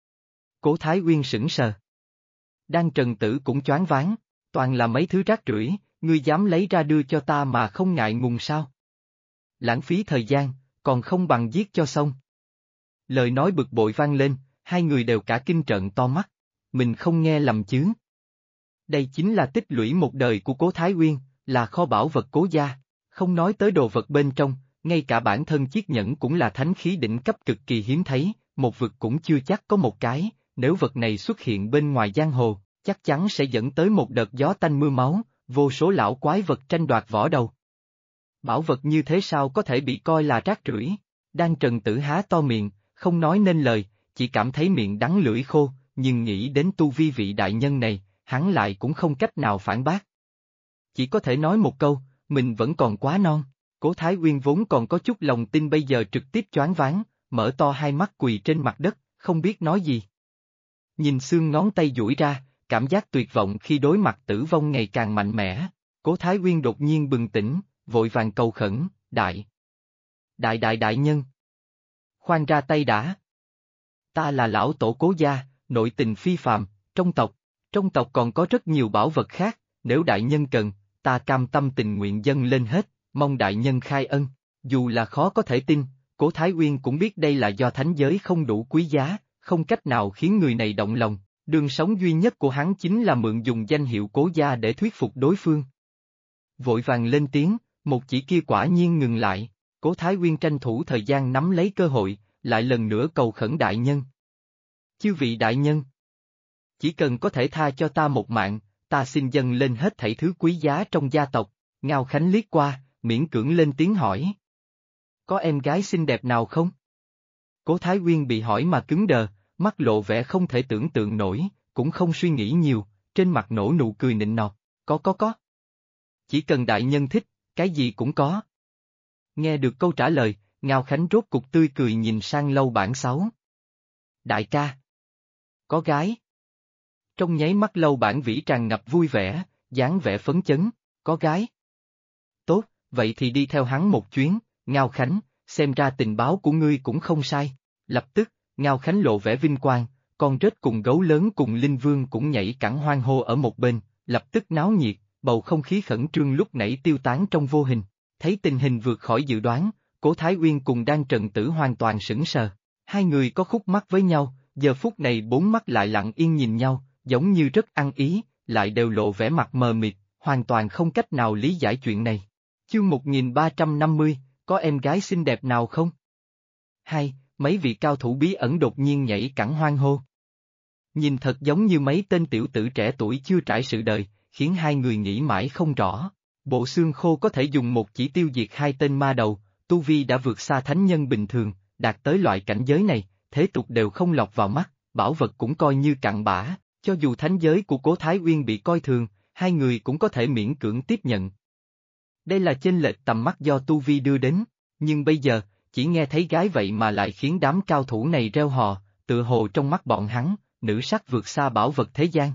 Cố Thái Uyên sững sờ. Đan Trần Tử cũng choáng váng, toàn là mấy thứ rác rưởi, ngươi dám lấy ra đưa cho ta mà không ngại ngùng sao? Lãng phí thời gian, còn không bằng giết cho xong. Lời nói bực bội vang lên, hai người đều cả kinh trợn to mắt. Mình không nghe lầm chứ? Đây chính là tích lũy một đời của Cố Thái Uyên, là kho báu vật Cố gia, không nói tới đồ vật bên trong, ngay cả bản thân chiếc nhẫn cũng là thánh khí đỉnh cấp cực kỳ hiếm thấy, một vực cũng chưa chắc có một cái, nếu vật này xuất hiện bên ngoài giang hồ, chắc chắn sẽ dẫn tới một đợt gió tanh mưa máu, vô số lão quái vật tranh đoạt vỏ đầu. Bảo vật như thế sao có thể bị coi là rác rưởi? Đan Trần Tử há to miệng, không nói nên lời, chỉ cảm thấy miệng đắng lưỡi khô, nhưng nghĩ đến tu vi vị đại nhân này, hắn lại cũng không cách nào phản bác. Chỉ có thể nói một câu, mình vẫn còn quá non. Cố Thái Uyên vốn còn có chút lòng tin bây giờ trực tiếp choáng váng, mở to hai mắt quỳ trên mặt đất, không biết nói gì. Nhìn xương ngón tay duỗi ra, cảm giác tuyệt vọng khi đối mặt tử vong ngày càng mạnh mẽ. Cố Thái Uyên đột nhiên bừng tỉnh, vội vàng cầu khẩn, đại nhân. Khoan ra tay đã. Ta là lão tổ Cố gia, nội tình phi phàm, trong tộc còn có rất nhiều bảo vật khác, nếu đại nhân cần, ta cam tâm tình nguyện dâng lên hết, mong đại nhân khai ân. Dù là khó có thể tin, Cố Thái Uyên cũng biết đây là do thánh giới không đủ quý giá, không cách nào khiến người này động lòng, đường sống duy nhất của hắn chính là mượn dùng danh hiệu Cố gia để thuyết phục đối phương. Vội vàng lên tiếng, một chỉ kia quả nhiên ngừng lại, Cố Thái Uyên tranh thủ thời gian nắm lấy cơ hội, lại lần nữa cầu khẩn đại nhân. Chư vị đại nhân, chỉ cần có thể tha cho ta một mạng, ta xin dâng lên hết thảy thứ quý giá trong gia tộc. Ngao Khánh liếc qua, miễn cưỡng lên tiếng hỏi. Có em gái xinh đẹp nào không? Cố Thái Uyên bị hỏi mà cứng đờ, mắt lộ vẻ không thể tưởng tượng nổi, cũng không suy nghĩ nhiều, trên mặt nổ nụ cười nịnh nọt. Có. Chỉ cần đại nhân thích, cái gì cũng có. Nghe được câu trả lời, Ngao Khánh rốt cục tươi cười nhìn sang Lâu Bản Sáu. Đại ca. Có gái. Trong nháy mắt Lâu Bản Vĩ tràn ngập vui vẻ, dáng vẻ phấn chấn, có gái. Tốt, vậy thì đi theo hắn một chuyến, Ngao Khánh, xem ra tình báo của ngươi cũng không sai. Lập tức, Ngao Khánh lộ vẻ vinh quang, con rết cùng gấu lớn cùng Linh Vương cũng nhảy cẳng hoan hô ở một bên, lập tức náo nhiệt, bầu không khí khẩn trương lúc nãy tiêu tán trong vô hình. Thấy tình hình vượt khỏi dự đoán, Cố Thái Uyên cùng Đan Trần Tử hoàn toàn sững sờ. Hai người có khúc mắc với nhau, giờ phút này bốn mắt lại lặng yên nhìn nhau, giống như rất ăn ý, lại đều lộ vẻ mặt mờ mịt, hoàn toàn không cách nào lý giải chuyện này. Chương 1350, có em gái xinh đẹp nào không? Hai, mấy vị cao thủ bí ẩn đột nhiên nhảy cẳng hoan hô. Nhìn thật giống như mấy tên tiểu tử trẻ tuổi chưa trải sự đời, khiến hai người nghĩ mãi không rõ. Bộ xương khô có thể dùng một chỉ tiêu diệt hai tên ma đầu, tu vi đã vượt xa thánh nhân bình thường, đạt tới loại cảnh giới này, thế tục đều không lọt vào mắt, bảo vật cũng coi như cặn bã, cho dù thánh giới của Cố Thái Uyên bị coi thường, hai người cũng có thể miễn cưỡng tiếp nhận. Đây là chênh lệch tầm mắt do tu vi đưa đến, nhưng bây giờ, chỉ nghe thấy gái vậy mà lại khiến đám cao thủ này reo hò, tựa hồ trong mắt bọn hắn, nữ sắc vượt xa bảo vật thế gian.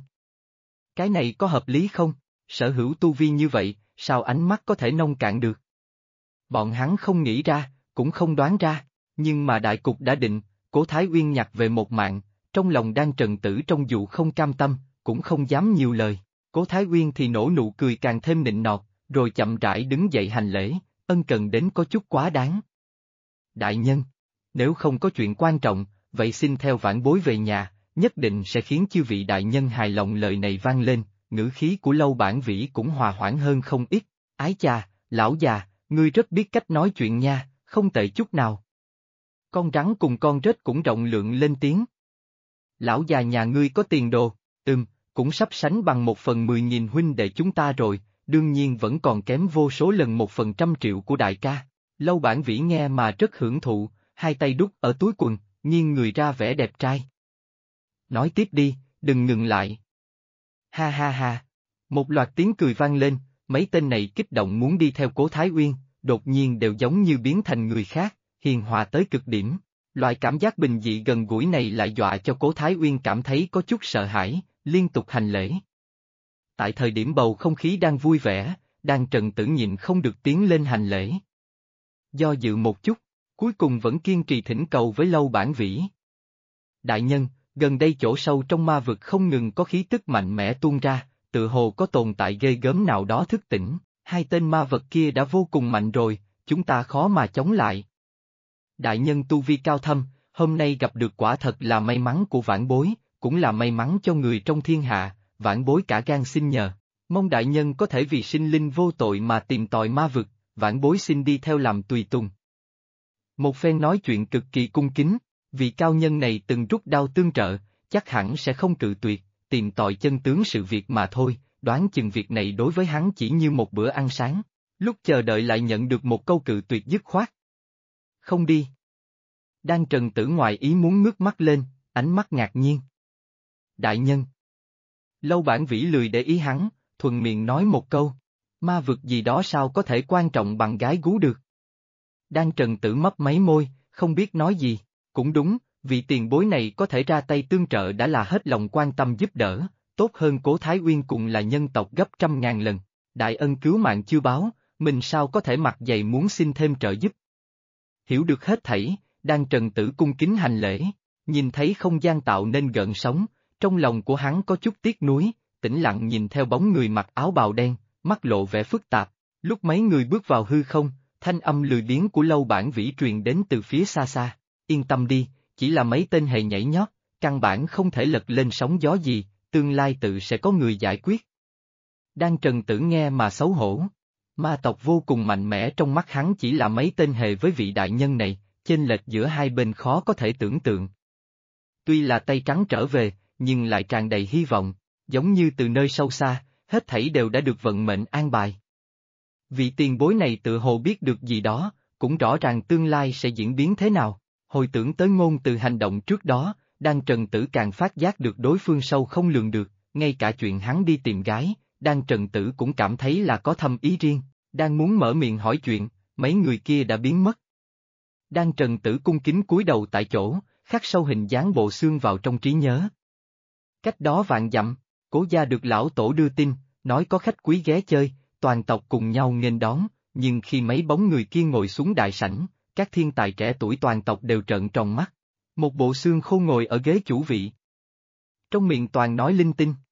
Cái này có hợp lý không? Sở hữu tu vi như vậy, sao ánh mắt có thể nông cạn được? Bọn hắn không nghĩ ra, cũng không đoán ra, nhưng mà đại cục đã định, Cố Thái Uyên nhặt về một mạng, trong lòng Đan Trần Tử trong dù không cam tâm, cũng không dám nhiều lời. Cố Thái Uyên thì nổ nụ cười càng thêm nịnh nọt, rồi chậm rãi đứng dậy hành lễ, ân cần đến có chút quá đáng. Đại nhân, nếu không có chuyện quan trọng, vậy xin theo vãn bối về nhà, nhất định sẽ khiến chư vị đại nhân hài lòng. Lời này vang lên, ngữ khí của Lâu Bản Vĩ cũng hòa hoãn hơn không ít. Ái chà, lão già, ngươi rất biết cách nói chuyện nha, không tệ chút nào. Con rắn cùng con rết cũng rộng lượng lên tiếng. Lão già nhà ngươi có tiền đồ, cũng sắp sánh bằng 1/10.000 huynh đệ chúng ta rồi, đương nhiên vẫn còn kém vô số lần 1/100.000.000 của đại ca. Lâu Bản Vĩ nghe mà rất hưởng thụ, hai tay đút ở túi quần, nghiêng người ra vẻ đẹp trai. Nói tiếp đi, đừng ngừng lại. Ha ha ha. Một loạt tiếng cười vang lên, mấy tên này kích động muốn đi theo Cố Thái Uyên, đột nhiên đều giống như biến thành người khác, hiền hòa tới cực điểm. Loại cảm giác bình dị gần gũi này lại dọa cho Cố Thái Uyên cảm thấy có chút sợ hãi, liên tục hành lễ. Tại thời điểm bầu không khí đang vui vẻ, Đan Trần Tử nhịn không được tiến lên hành lễ. Do dự một chút, cuối cùng vẫn kiên trì thỉnh cầu với Lâu Bản Vĩ. Đại nhân, gần đây chỗ sâu trong ma vực không ngừng có khí tức mạnh mẽ tuôn ra, tựa hồ có tồn tại ghê gớm nào đó thức tỉnh, hai tên ma vật kia đã vô cùng mạnh rồi, chúng ta khó mà chống lại. Đại nhân tu vi cao thâm, hôm nay gặp được quả thật là may mắn của vãn bối, cũng là may mắn cho người trong thiên hạ, vãn bối cả gan xin nhờ. Mong đại nhân có thể vì sinh linh vô tội mà tìm tòi ma vực, vãn bối xin đi theo làm tùy tùng. Một phen nói chuyện cực kỳ cung kính, vị cao nhân này từng rút đao tương trợ, chắc hẳn sẽ không cự tuyệt, tìm tòi chân tướng sự việc mà thôi, đoán chừng việc này đối với hắn chỉ như một bữa ăn sáng, lúc chờ đợi lại nhận được một câu cự tuyệt dứt khoát. Không đi. Đan Trần Tử ngoài ý muốn ngước mắt lên, ánh mắt ngạc nhiên. Đại nhân. Lâu Bản Vĩ lười để ý hắn, thuận miệng nói một câu, ma vực gì đó sao có thể quan trọng bằng gái gú được. Đan Trần Tử mấp máy môi, không biết nói gì, cũng đúng, vị tiền bối này có thể ra tay tương trợ đã là hết lòng quan tâm giúp đỡ, tốt hơn Cố Thái Uyên cùng là nhân tộc gấp 100.000 lần, đại ân cứu mạng chưa báo, mình sao có thể mặt dày muốn xin thêm trợ giúp. Hiểu được hết thảy, Đan Trần Tử cung kính hành lễ, nhìn thấy không gian tạo nên gợn sóng, trong lòng của hắn có chút tiếc nuối, tĩnh lặng nhìn theo bóng người mặc áo bào đen, mắt lộ vẻ phức tạp, lúc mấy người bước vào hư không, thanh âm lười biếng của Lâu Bản Vĩ truyền đến từ phía xa xa, yên tâm đi, chỉ là mấy tên hề nhảy nhót, căn bản không thể lật lên sóng gió gì, tương lai tự sẽ có người giải quyết. Đan Trần Tử nghe mà xấu hổ, ma tộc vô cùng mạnh mẽ trong mắt hắn chỉ là mấy tên hề với vị đại nhân này, chênh lệch giữa hai bên khó có thể tưởng tượng. Tuy là tay trắng trở về, nhưng lại tràn đầy hy vọng, giống như từ nơi sâu xa, hết thảy đều đã được vận mệnh an bài. Vị tiền bối này tự hồ biết được gì đó, cũng rõ ràng tương lai sẽ diễn biến thế nào, hồi tưởng tới ngôn từ hành động trước đó, Đan Trần Tử càng phát giác được đối phương sâu không lường được, ngay cả chuyện hắn đi tìm gái, Đan Trần Tử cũng cảm thấy là có thâm ý riêng, đang muốn mở miệng hỏi chuyện, mấy người kia đã biến mất. Đan Trần Tử cung kính cúi đầu tại chỗ, khắc sâu hình dáng bộ xương vào trong trí nhớ. Cách đó vạn dặm, Cố gia được lão tổ đưa tin, nói có khách quý ghé chơi, toàn tộc cùng nhau nghênh đón, nhưng khi mấy bóng người kia ngồi xuống đại sảnh, các thiên tài trẻ tuổi toàn tộc đều trợn tròn mắt. Một bộ xương khô ngồi ở ghế chủ vị. Trong miệng toàn nói linh tinh.